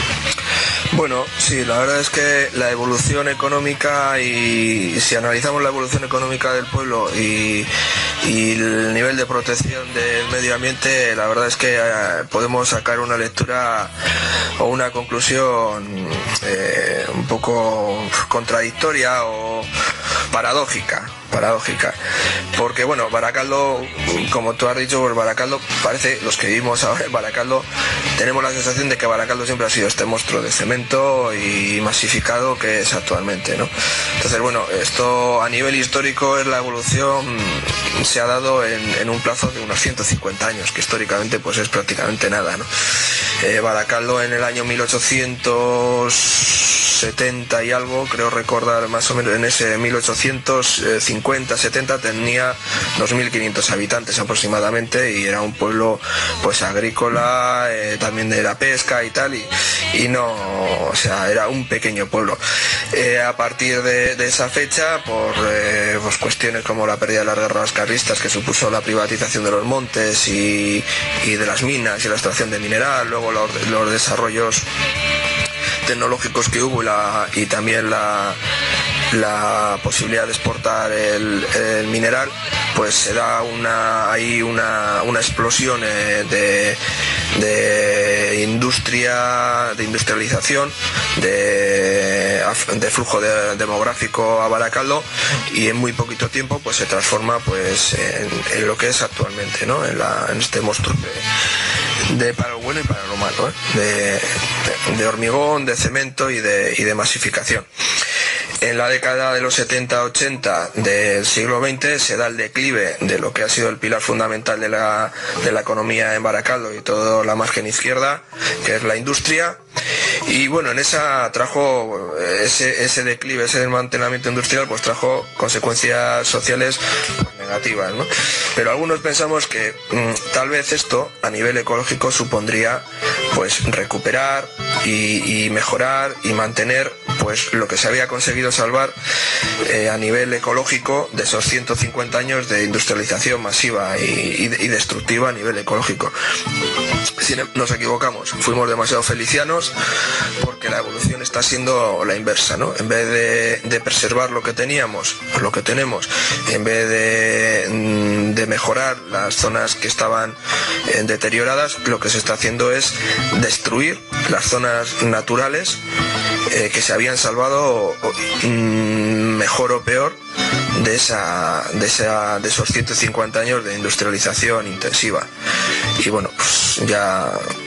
Bueno, sí, la verdad es que la evolución económica, y si analizamos la evolución económica del pueblo y, y el nivel de protección del medio ambiente, la verdad es que eh, podemos sacar una lectura o una conclusión eh, un poco contradictoria o paradójica. paradójica, porque bueno, Baracaldo, como tú has dicho, pues Baracaldo parece, los que vivimos ahora en Baracaldo, tenemos la sensación de que Baracaldo siempre ha sido este monstruo de cemento y masificado que es actualmente, ¿no? Entonces, bueno, esto a nivel histórico es la evolución, se ha dado en, en un plazo de unos ciento cincuenta años, que históricamente pues es prácticamente nada, ¿no? Eh, Baracaldo en el año mil ochocientos setenta y algo, creo recordar más o menos en ese mil ochocientos cincuenta setenta tenía dos mil quinientos habitantes aproximadamente y era un pueblo pues agrícola, eh, también de la pesca y tal, y, y no, o sea, era un pequeño pueblo. Eh, a partir de, de esa fecha, por eh, pues cuestiones como la pérdida de las guerras carlistas que supuso la privatización de los montes y, y de las minas y la extracción de mineral, luego los, los desarrollos tecnológicos que hubo y, la, y también la, la posibilidad de exportar el, el mineral, pues se da una, ahí una, una explosión eh, de, de industria, de industrialización, de, de flujo de, demográfico a Baracaldo, y en muy poquito tiempo pues se transforma pues en, en lo que es actualmente, ¿no? En, la, en este monstruo de, de para lo bueno y para lo malo, ¿eh? de, de, de hormigón, de cemento y de, y de masificación. En la década de los setenta ochenta del siglo veinte se da el declive de lo que ha sido el pilar fundamental de la, de la economía en Baracaldo y toda la margen izquierda, que es la industria. Y bueno, en esa trajo ese, ese declive, ese desmantelamiento industrial, pues trajo consecuencias sociales negativas, ¿no? Pero algunos pensamos que mmm, tal vez esto a nivel ecológico supondría pues recuperar y, y mejorar y mantener pues lo que se había conseguido salvar eh, a nivel ecológico de esos ciento cincuenta años de industrialización masiva y, y, y destructiva a nivel ecológico. Si nos equivocamos, fuimos demasiado felicianos, porque la evolución está siendo la inversa, ¿no? En vez de, de preservar lo que teníamos, lo que tenemos, en vez de, de mejorar las zonas que estaban eh, deterioradas, lo que se está haciendo es destruir las zonas naturales eh, que se habían salvado mm, mejor o peor de esa, de esa de esos ciento cincuenta años de industrialización intensiva. Y bueno, pues ya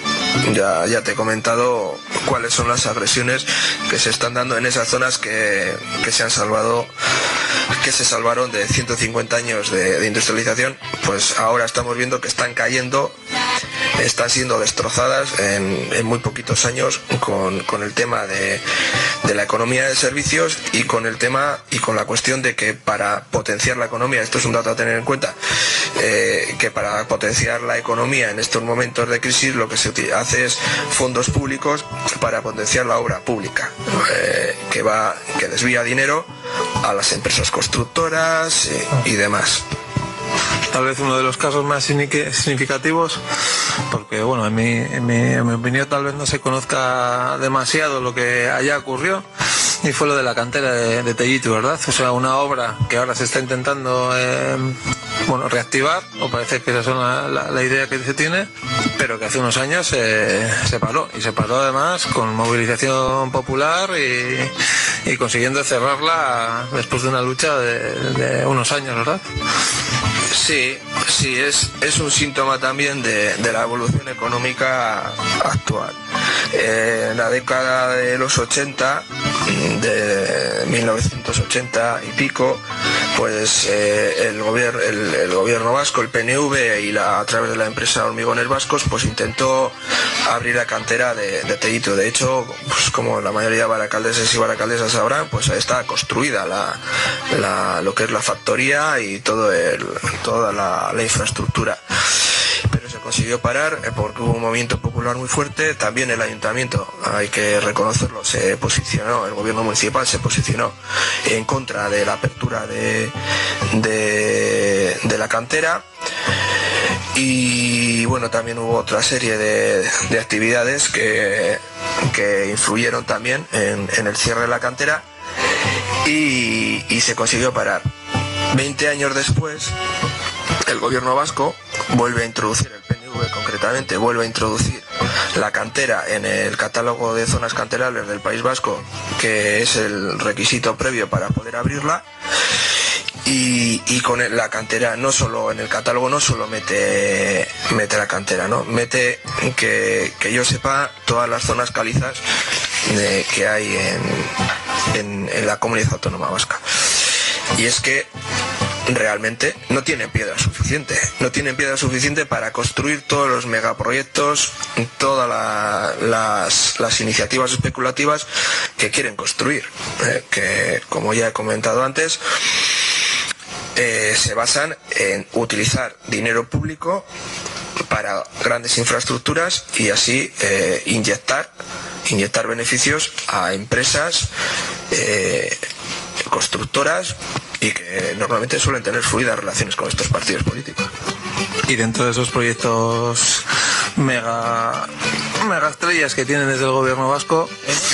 Ya, ya te he comentado cuáles son las agresiones que se están dando en esas zonas que, que se han salvado, que se salvaron de ciento cincuenta años de, de industrialización. Pues ahora estamos viendo que están cayendo, están siendo destrozadas en, en muy poquitos años con, con el tema de, de la economía de servicios y con el tema y con la cuestión de que para potenciar la economía, esto es un dato a tener en cuenta, eh, que para potenciar la economía en estos momentos de crisis lo que se hace es fondos públicos para potenciar la obra pública, eh, que va, que desvía dinero a las empresas constructoras eh, y demás.
Tal vez uno de los casos más significativos, porque bueno, en mi, en mi, en mi opinión tal vez no se conozca demasiado lo que allá ocurrió, y fue lo de la cantera de, de Tellitu, ¿verdad? O sea, una obra que ahora se está intentando eh, bueno, reactivar, o parece que esa es la, la, la idea que se tiene, pero que hace unos años eh, se paró, y se paró además con movilización popular y, y consiguiendo cerrarla después de una lucha de, de unos años, ¿verdad?
Sí, sí, es, es un síntoma también de, de la evolución económica actual. Eh, en la década de los ochenta de mil novecientos ochenta y pico, pues eh, el, gobierno, el, el gobierno vasco, el P N V y la, a través de la empresa Hormigones Vascos, pues intentó abrir la cantera de, de Tellito. De hecho, pues como la mayoría de baracaldeses y baracaldesas sabrán, pues está construida la, la, lo que es la factoría y todo el, toda la, la infraestructura. Pero se consiguió parar porque hubo un movimiento popular muy fuerte. También el ayuntamiento, hay que reconocerlo, se posicionó, el gobierno municipal se posicionó en contra de la apertura de, de, de la cantera. Y bueno, también hubo otra serie de, de actividades que, que influyeron también en, en el cierre de la cantera y, y se consiguió parar. Veinte años después, el gobierno vasco vuelve a introducir, el P N V concretamente, vuelve a introducir la cantera en el catálogo de zonas canterables del País Vasco, que es el requisito previo para poder abrirla. Y, y con la cantera, no solo en el catálogo, no solo mete, mete la cantera, ¿no? Mete, que, que yo sepa, todas las zonas calizas de, que hay en, en, en la comunidad autónoma vasca. Y es que realmente no tienen piedra suficiente, no tienen piedra suficiente para construir todos los megaproyectos, todas la, las, las iniciativas especulativas que quieren construir, eh, que como ya he comentado antes, eh, se basan en utilizar dinero público para grandes infraestructuras y así eh, inyectar, inyectar beneficios a empresas eh, constructoras y que normalmente suelen tener fluidas relaciones con estos partidos políticos.
Y dentro de esos proyectos mega, mega estrellas que tienen desde el gobierno vasco,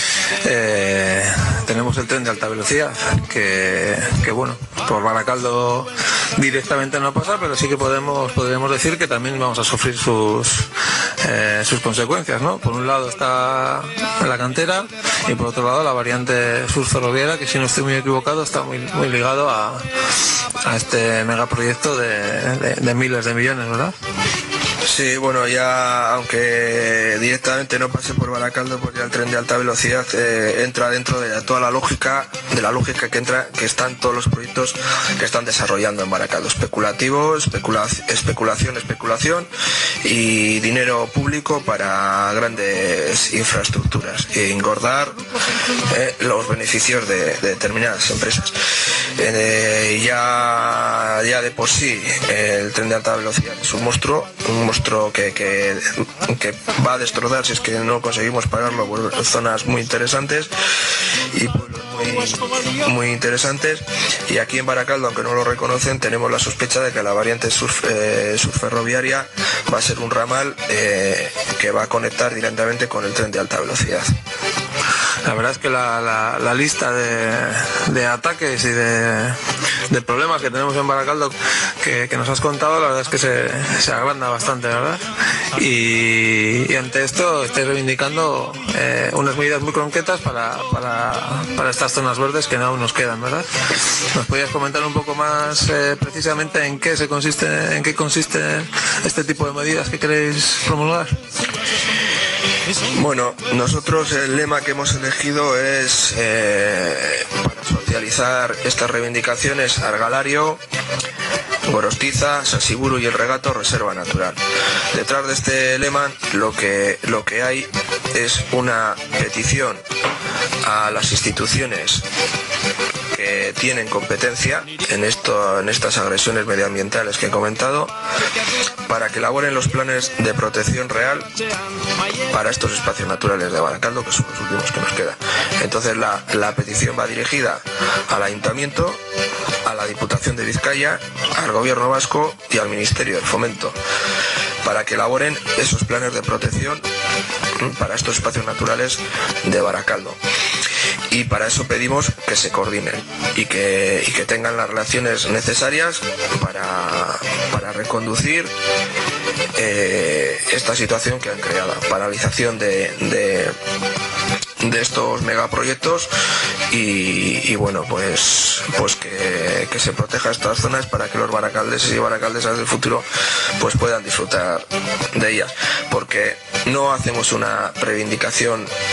eh, tenemos el tren de alta velocidad, que, que bueno, por Baracaldo directamente no pasa, pero sí que podemos podríamos decir que también vamos a sufrir sus eh, sus consecuencias, ¿no? Por un lado está la cantera y por otro lado la variante sur ferroviaria, que si no estoy muy equivocado está muy muy ligado a, a este megaproyecto de, de, de miles de millones, ¿verdad?
Sí, bueno, ya aunque directamente no pase por Baracaldo, pues ya el tren de alta velocidad eh, entra dentro de toda la lógica, de la lógica que entra, que están todos los proyectos que están desarrollando en Baracaldo. Especulativo, especula, especulación, especulación y dinero público para grandes infraestructuras e engordar eh, los beneficios de, de determinadas empresas. Eh, ya, ya de por sí el tren de alta velocidad es un monstruo, un monstruo que, que, que va a destrozar si es que no conseguimos pararlo por zonas muy interesantes y pueblos muy, muy interesantes. Y aquí en Baracaldo, aunque no lo reconocen, tenemos la sospecha de que la variante sur, eh, surferroviaria va a ser un ramal eh, que va a conectar directamente con el tren de alta velocidad.
La verdad es que la, la, la lista de, de ataques y de, de problemas que tenemos en Baracaldo que, que nos has contado, la verdad es que se, se agranda bastante, ¿verdad? Y, y ante esto estáis reivindicando eh, unas medidas muy concretas para, para, para estas zonas verdes que aún nos quedan, ¿verdad? ¿Nos podrías comentar un poco más eh, precisamente en qué se consiste, en qué consiste este tipo de medidas que queréis promulgar?
Bueno, nosotros el lema que hemos elegido es eh, para socializar estas reivindicaciones: Argalario, Gorostiza, Sasiburu y el regato reserva natural. Detrás de este lema lo que, lo que hay es una petición a las instituciones que tienen competencia en esto, en estas agresiones medioambientales que he comentado, para que elaboren los planes de protección real para estos espacios naturales de Baracaldo, que son los últimos que nos quedan. Entonces la, la petición va dirigida al Ayuntamiento, a la Diputación de Vizcaya, al Gobierno Vasco y al Ministerio del Fomento, para que elaboren esos planes de protección para estos espacios naturales de Baracaldo. Y para eso pedimos que se coordinen y que, y que tengan las relaciones necesarias para, para reconducir eh, esta situación que han creado. Paralización de, de, de estos megaproyectos y, y bueno, pues, pues que, que se proteja estas zonas para que los baracaldeses y baracaldesas del futuro pues puedan disfrutar de ellas. Porque no hacemos una reivindicación única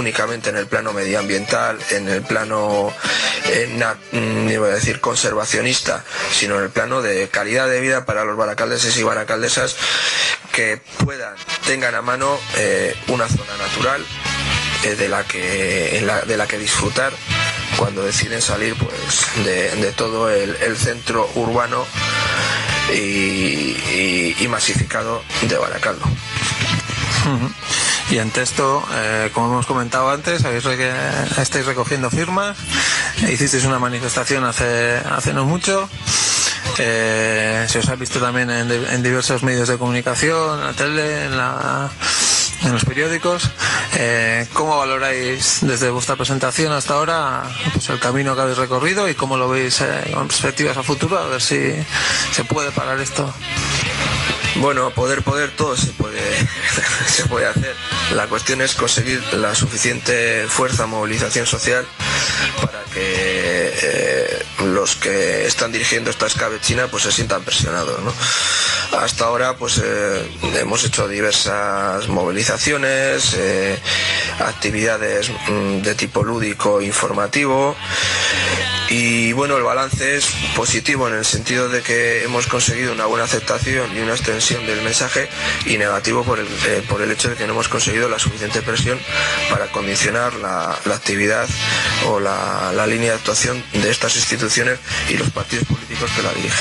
únicamente en el plano medioambiental, en el plano, eh, na, iba a decir conservacionista, sino en el plano de calidad de vida para los baracaldeses y baracaldesas, que puedan, tengan a mano eh, una zona natural eh, de la que, en la, de la que disfrutar cuando deciden salir pues de, de todo el, el centro urbano y, y, y masificado de Baracaldo.
Uh-huh. Y ante esto, eh, como hemos comentado antes, habéis re- estáis recogiendo firmas, hicisteis una manifestación hace, hace no mucho. Eh, se os ha visto también en, en diversos medios de comunicación, en la tele, en, la, en los periódicos. Eh, ¿Cómo valoráis desde vuestra presentación hasta ahora pues, el camino que habéis recorrido y cómo lo veis eh, con perspectivas a futuro? A ver si se puede parar esto.
Bueno, poder, poder, todo se puede, se puede hacer. La cuestión es conseguir la suficiente fuerza, movilización social para que eh, los que están dirigiendo esta escabechina pues se sientan presionados, ¿no? Hasta ahora pues eh, hemos hecho diversas movilizaciones, eh, actividades mm, de tipo lúdico, informativo. Y bueno, el balance es positivo en el sentido de que hemos conseguido una buena aceptación y una extensión del mensaje, y negativo por el, eh, por el hecho de que no hemos conseguido la suficiente presión para condicionar la, la actividad o la, la línea de actuación de estas instituciones y los partidos políticos que la dirigen.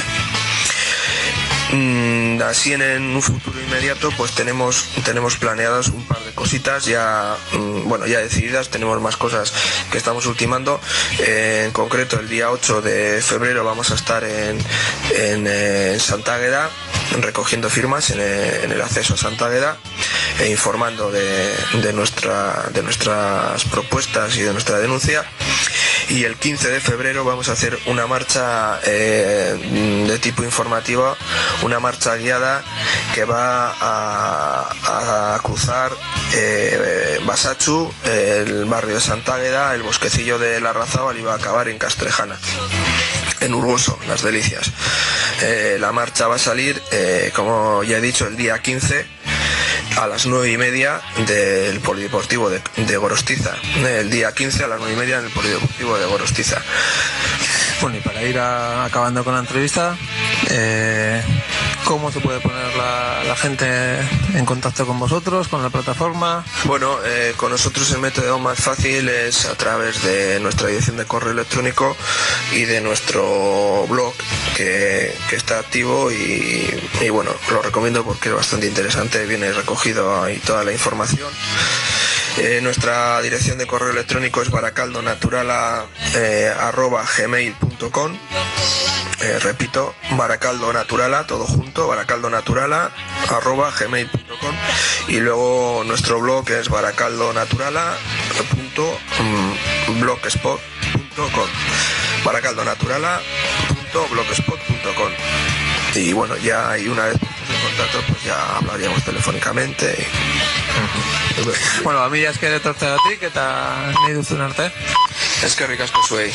Mm, así en, en un futuro inmediato pues tenemos tenemos planeadas un par de cositas ya mm, bueno ya decididas. Tenemos más cosas que estamos ultimando. Eh, en concreto el día ocho de febrero vamos a estar en, en, eh, en Santa Águeda recogiendo firmas en el, en el acceso a Santa Águeda e informando de, de nuestra de nuestras propuestas y de nuestra denuncia. Y el quince de febrero vamos a hacer una marcha eh, de tipo informativa, una marcha guiada que va a, a cruzar eh, Basachu, el barrio de Santa Águeda, el bosquecillo de La Razábal, y va a acabar en Castrejana, en Urboso, Las Delicias. Eh, la marcha va a salir, eh, como ya he dicho, el día quince a las nueve y media del Polideportivo de, de Gorostiza. El día quince a las nueve y media en el Polideportivo de Gorostiza.
Bueno, y para ir a, acabando con la entrevista, eh, ¿cómo se puede poner la, la gente en contacto con vosotros, con la plataforma?
Bueno, eh, con nosotros el método más fácil es a través de nuestra dirección de correo electrónico y de nuestro blog que, que está activo y, y bueno, lo recomiendo porque es bastante interesante, viene recogido ahí toda la información. Eh, nuestra dirección de correo electrónico es baracaldonaturala eh, arroba gmail punto com. Eh, repito, baracaldonaturala, todo junto, baracaldonaturala arroba gmail punto com. Y luego nuestro blog es baracaldonaturala punto blogspot punto com, baracaldonaturala punto blogspot punto com. Y bueno, ya hay una vez en contacto, pues ya hablaríamos telefónicamente. Y...
Bueno, a mí ya es que de torcer a ti, que ta ni duzunarte.
Es que ricasco zuei.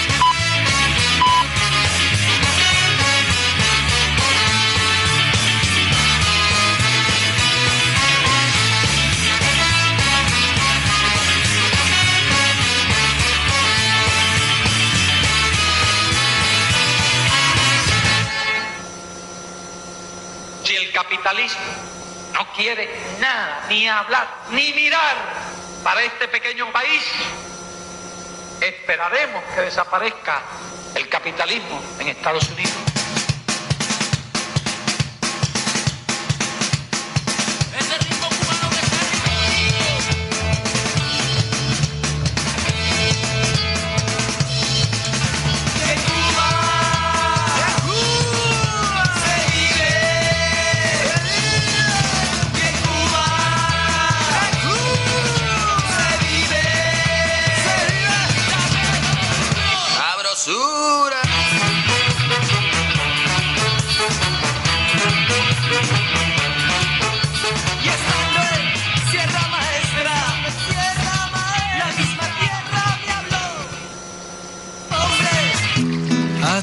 Si el capitalismo no quiere nada, ni hablar, ni mirar para este pequeño país, esperaremos que desaparezca el capitalismo en Estados Unidos.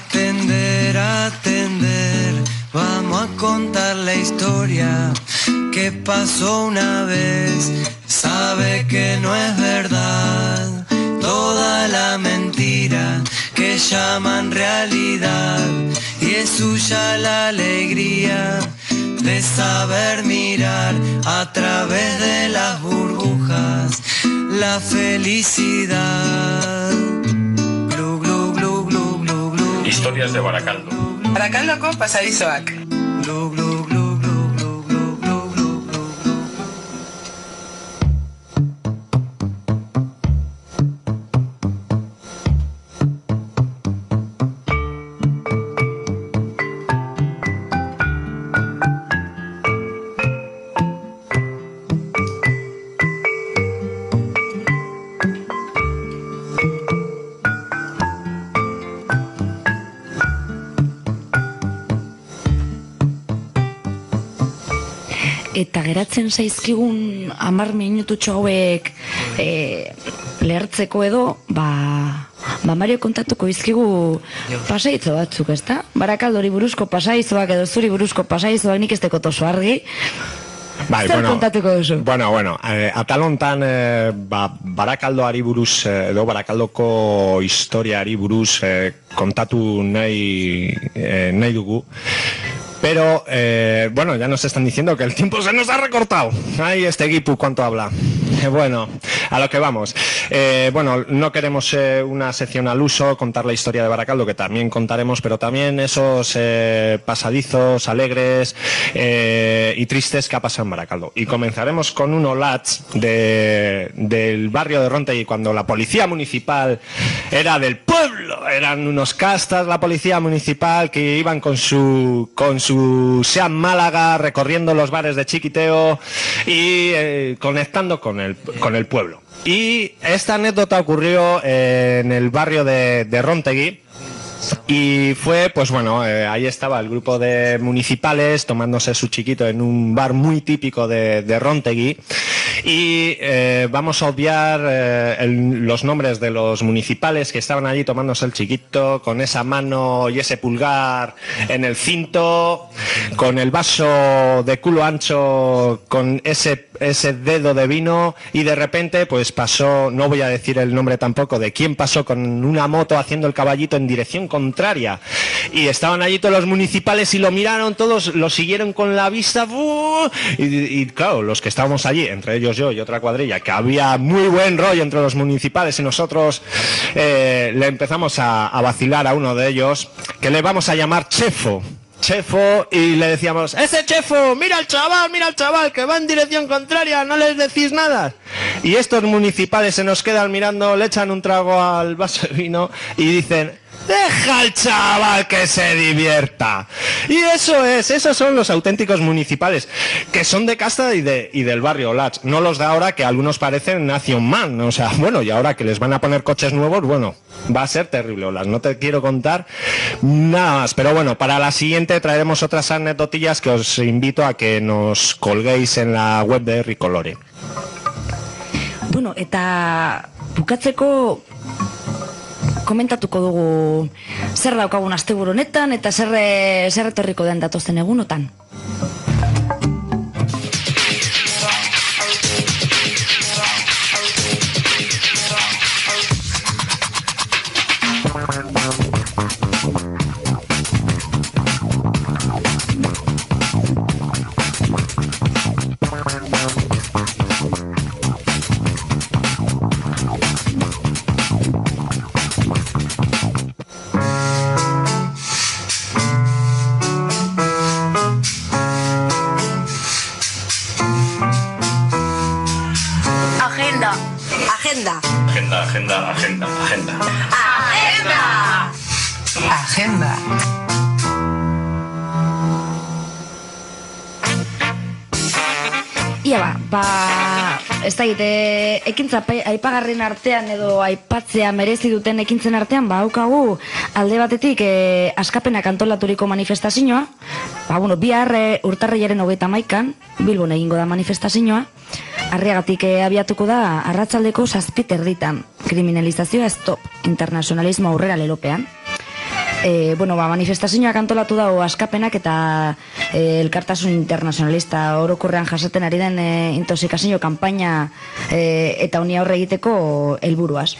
Atender, atender, vamos a contar la historia que pasó una vez, sabe que no es verdad toda la mentira que llaman realidad, y es suya la alegría de saber mirar a través de las burbujas la felicidad. Glu, glu, glu, glu, glu, glu.
Historias de Barakaldo.
Barakaldoko pasadizoak.
Glu, glu, glu.
Eta geratzen zaizkigun hamar minututxo hauek e, lehertzeko edo, ba, ba Mario kontatuko izkigu pasaitzo batzuk, ezta? Barakaldori buruzko pasaizoak edo zuri buruzko pasaizoak nik ez dekot oso argi.
Bai,
Zer
bueno,
kontatuko duzu?
Bueno, bueno, eh, atal hontan eh, ba, Barakaldoari buruz eh, edo Barakaldoko historiari buruz eh, kontatu nahi, eh, nahi dugu. Pero, eh, bueno, ya nos están diciendo que el tiempo se nos ha recortado. Ay, este Guipu, ¿cuánto habla? Eh, bueno, a lo que vamos. Eh, bueno, no queremos eh, una sección al uso, contar la historia de Barakaldo, que también contaremos, pero también esos eh, pasadizos alegres eh, y tristes que ha pasado en Barakaldo. Y comenzaremos con un olatz de, del barrio de Rontegui, cuando la policía municipal era del pueblo. Eran unos castas, la policía municipal, que iban con su... con su su Seat Málaga, recorriendo los bares de Chiquiteo y eh, conectando con el, con el pueblo. Y esta anécdota ocurrió eh, en el barrio de, de Rontegui. Y fue, pues bueno, eh, ahí estaba el grupo de municipales tomándose su chiquito en un bar muy típico de, de Rontegui. Y eh, vamos a obviar eh, el, los nombres de los municipales que estaban allí tomándose el chiquito, con esa mano y ese pulgar en el cinto, con el vaso de culo ancho, con ese, ese dedo de vino, y de repente pues pasó, no voy a decir el nombre tampoco, de quién pasó con una moto haciendo el caballito en dirección contraria. Y estaban allí todos los municipales y lo miraron todos, lo siguieron con la vista, ¡uh! y, y claro, los que estábamos allí, entre ellos yo y otra cuadrilla, que había muy buen rollo entre los municipales, y nosotros eh, le empezamos a, a vacilar a uno de ellos, que le vamos a llamar Chefo. Chefo, y le decíamos: ¡ese Chefo! ¡Mira al chaval, mira al chaval, que va en dirección contraria! ¡No les decís nada! Y estos municipales se nos quedan mirando, le echan un trago al vaso de vino y dicen: ¡deja al chaval que se divierta! Y eso es, esos son los auténticos municipales, que son de casta y, de, y del barrio Olatz, no los de ahora, que algunos parecen Nation Man. O sea, bueno, y ahora que les van a poner coches nuevos, bueno, va a ser terrible, Olatz, no te quiero contar nada más. Pero bueno, para la siguiente traeremos otras anécdotillas que os invito a que nos colguéis en la web de Ricolore.
Bueno, eta bukatzeko komentatuko dugu zer daukagun asteburu honetan eta zer zer etorriko den datozen egunotan.
Agenda.
Agenda, agenda, agenda, agenda.
Agenda.
Agenda.
Ia ba, ba, ez da egite, ekintza aipagarrien artean edo aipatzea merezi duten ekintzen artean, ba, haukagu alde batetik e, askapenak antolaturiko manifestazioa, ba, bueno, bihar e, urtarrilaren hogeita hamaikan, Bilbon egingo da manifestazioa, Arriagatik e, abiatuko da arratsaldeko zazpit erditan, kriminalizazioa stop, internazionalismo aurrera lelopean. E, bueno, ba, manifestazioak antolatu dago askapenak eta e, elkartasun internazionalista orokorrean jasaten ari den e, intoxikazio kanpaina e, eta honi aurre egiteko helburuaz.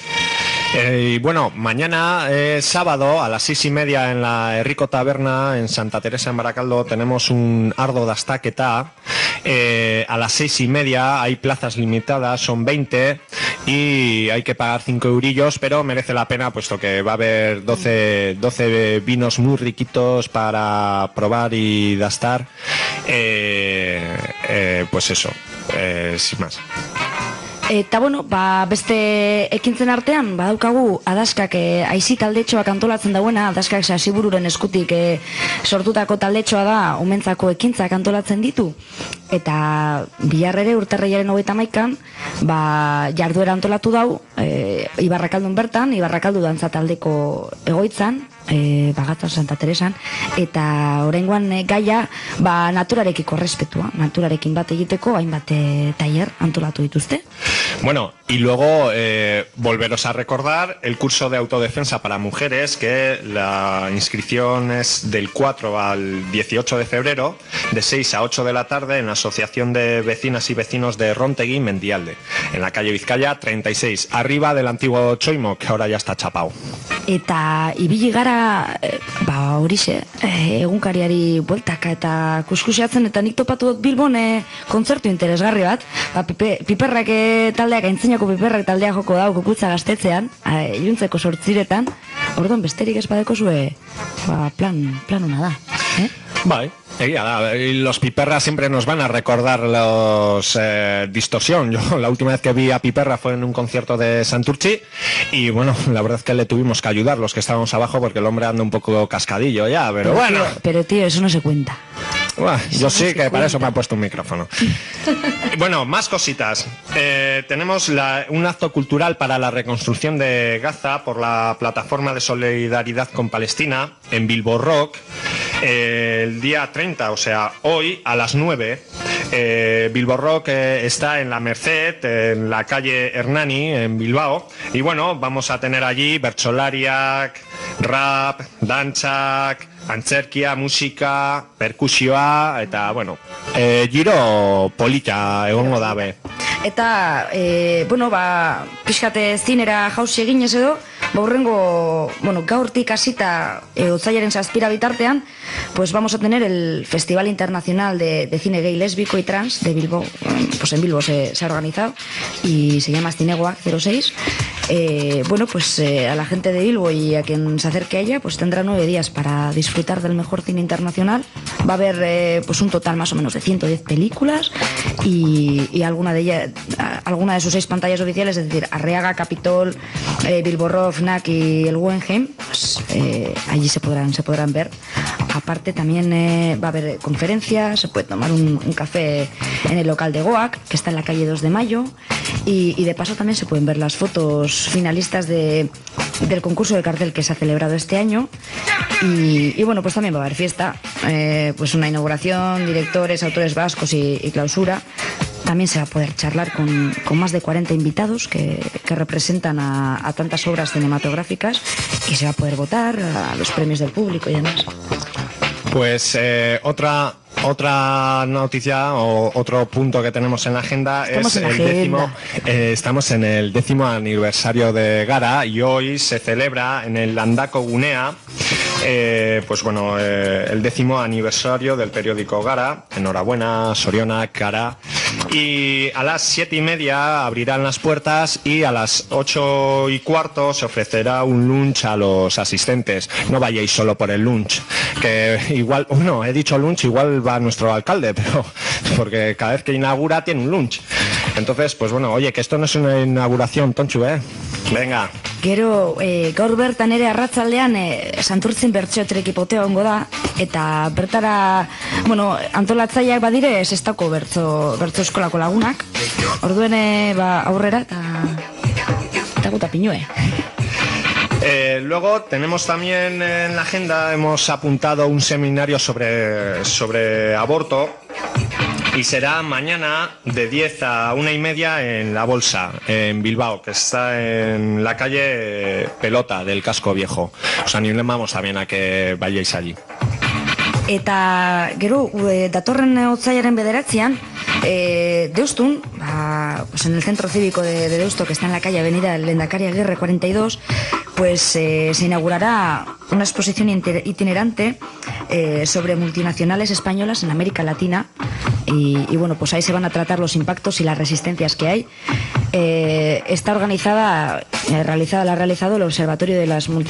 Eh, y bueno, mañana eh, sábado a las seis y media en la Herriko Taberna en Santa Teresa en Barakaldo tenemos un ardo de astaketa. Eh, a las seis y media hay plazas limitadas, son veinte y hay que pagar cinco eurillos, pero merece la pena puesto que va a haber doce, doce vinos muy riquitos para probar y dastar. Eh, eh, pues eso, eh, sin más.
Eta bueno, ba, beste ekintzen artean, badaukagu adaskak e, aizi taldetxoak antolatzen dauena, adaskak Sasibururen eskutik e, sortutako taldetxoa da, umentzako ekintzak antolatzen ditu. Eta bihar ere urtarrilaren hogeita hamaikan, ba, jarduera antolatu dau, e, Ibarrakaldun bertan, Ibarrakaldu dantza taldeko egoitzan, e, Bagatan Santa Teresan, eta oraingoan e, gaia ba, naturarekiko respetua, naturarekin bat egiteko hainbat e, tailer antolatu dituzte.
Bueno, y luego eh, volveros a recordar el curso de autodefensa para mujeres, que la inscripción es del cuatro al dieciocho de febrero, de seis a ocho de la tarde, en la Asociación de Vecinas y Vecinos de Rontegui, Mendialde, en la calle Vizcaya treinta y seis, arriba del antiguo Choimo, que ahora ya está chapao.
Eta ibili gara, e, ba horixe, e, egunkariari bueltaka eta kuskusiatzen, eta nik topatu dut Bilbon e, kontzertu interesgarri bat, ba, pipe, piperrak e, taldeak, aintzinako piperrak taldeak joko dau Kukutza Gaztetzean, e, iluntzeko sortziretan, orduan besterik ez badeko zue, ba, plan, plan ona da, eh?
Bai. Egia da, y los Piperras siempre nos van a recordar los eh, Distorsión. Yo la última vez que vi a Piperra fue en un concierto de Santurchi y bueno, la verdad es que le tuvimos que ayudar los que estábamos abajo porque el hombre anda un poco cascadillo ya, pero, pero bueno.
Tío, pero tío, eso no se cuenta.
Bueno, yo sí que para eso me han puesto un micrófono. Bueno, más cositas. Eh, tenemos la, un acto cultural para la reconstrucción de Gaza por la plataforma de solidaridad con Palestina en Bilbo Rock. Eh, el día treinta, o sea, hoy a las nueve, eh, Bilbo Rock eh, está en la Merced, en la calle Hernani, en Bilbao. Y bueno, vamos a tener allí bertsolariak, rap, dantzak, antzerkia, musika, perkusioa, eta, bueno, eh, giro polita egongo dabe.
Eta, e, bueno, ba, pixkate zinera jauzi eginez edo, ba, urrengo, bueno, gaurtik hasita e, otzailaren zazpira bitartean, pues vamos a tener el Festival Internacional de, de Cine Gay, Lésbico y Trans de Bilbo. Pues en Bilbo se, se ha organizado y se llama Cinegoac cero seis. Eh, bueno, pues eh, a la gente de Bilbo y a quien se acerque a ella, pues tendrá nueve días para disfrutar del mejor cine internacional. Va a haber eh, pues un total más o menos de ciento diez películas y, y alguna de ellas, alguna de sus seis pantallas oficiales, es decir, Arriaga, Capitol, eh, Bilbo Rock, Fnac y el Guggenheim, pues eh, allí se podrán, se podrán ver. Aparte también eh, va a haber conferencias, se puede tomar un, un café en el local de Goac, que está en la calle dos de mayo, y, y de paso también se pueden ver las fotos finalistas de, del concurso de cartel que se ha celebrado este año. Y, y bueno, pues también va a haber fiesta, eh, pues una inauguración, directores, autores vascos y, y clausura. También se va a poder charlar con, con más de cuarenta invitados que, que representan a, a tantas obras cinematográficas, y se va a poder votar a los premios del público y demás.
Pues eh, otra otra noticia o otro punto que tenemos en la agenda
estamos
es
en la
el
agenda.
décimo eh, estamos en el décimo aniversario de Gara y hoy se celebra en el Landako Gunea eh, pues bueno eh, el décimo aniversario del periódico Gara. Enhorabuena, Sorionak, Gara. Y a las siete y media abrirán las puertas y a las ocho y cuarto se ofrecerá un lunch a los asistentes. No vayáis solo por el lunch, que igual, no, he dicho lunch, igual va nuestro alcalde, pero porque cada vez que inaugura tiene un lunch. Entonces, pues bueno, oye, que esto no es una inauguración, Tonchu, ¿eh? Venga.
Gero, e, gaur bertan ere arratzaldean e, Santurtzin bertsoetrek ipoteo ongo da, eta bertara, bueno, antolatzaileak badire sextako bertso, bertso eskolako lagunak, orduen e, ba, aurrera, eta, eta guta pinue.
Eh, luego tenemos también en la agenda, hemos apuntado un seminario sobre, sobre aborto. y será mañana de diez a una y media en La Bolsa, en Bilbao, que está en la calle Pelota del Casco Viejo. Os animamos también a que vayáis allí.
Eta gero, e, datorren otsailaren bederatzean, e, Deustun, ba, pues en el centro cívico de, de Deusto, que está en la calle Avenida Lehendakari Aguirre cuarenta y dos, pues eh, se inaugurará una exposición itinerante eh, sobre multinacionales españolas en América Latina. Y, y bueno, pues ahí se van a tratar los impactos y las resistencias que hay. Eh, está organizada, eh, realizada, la ha realizado el Observatorio de las Multinacionales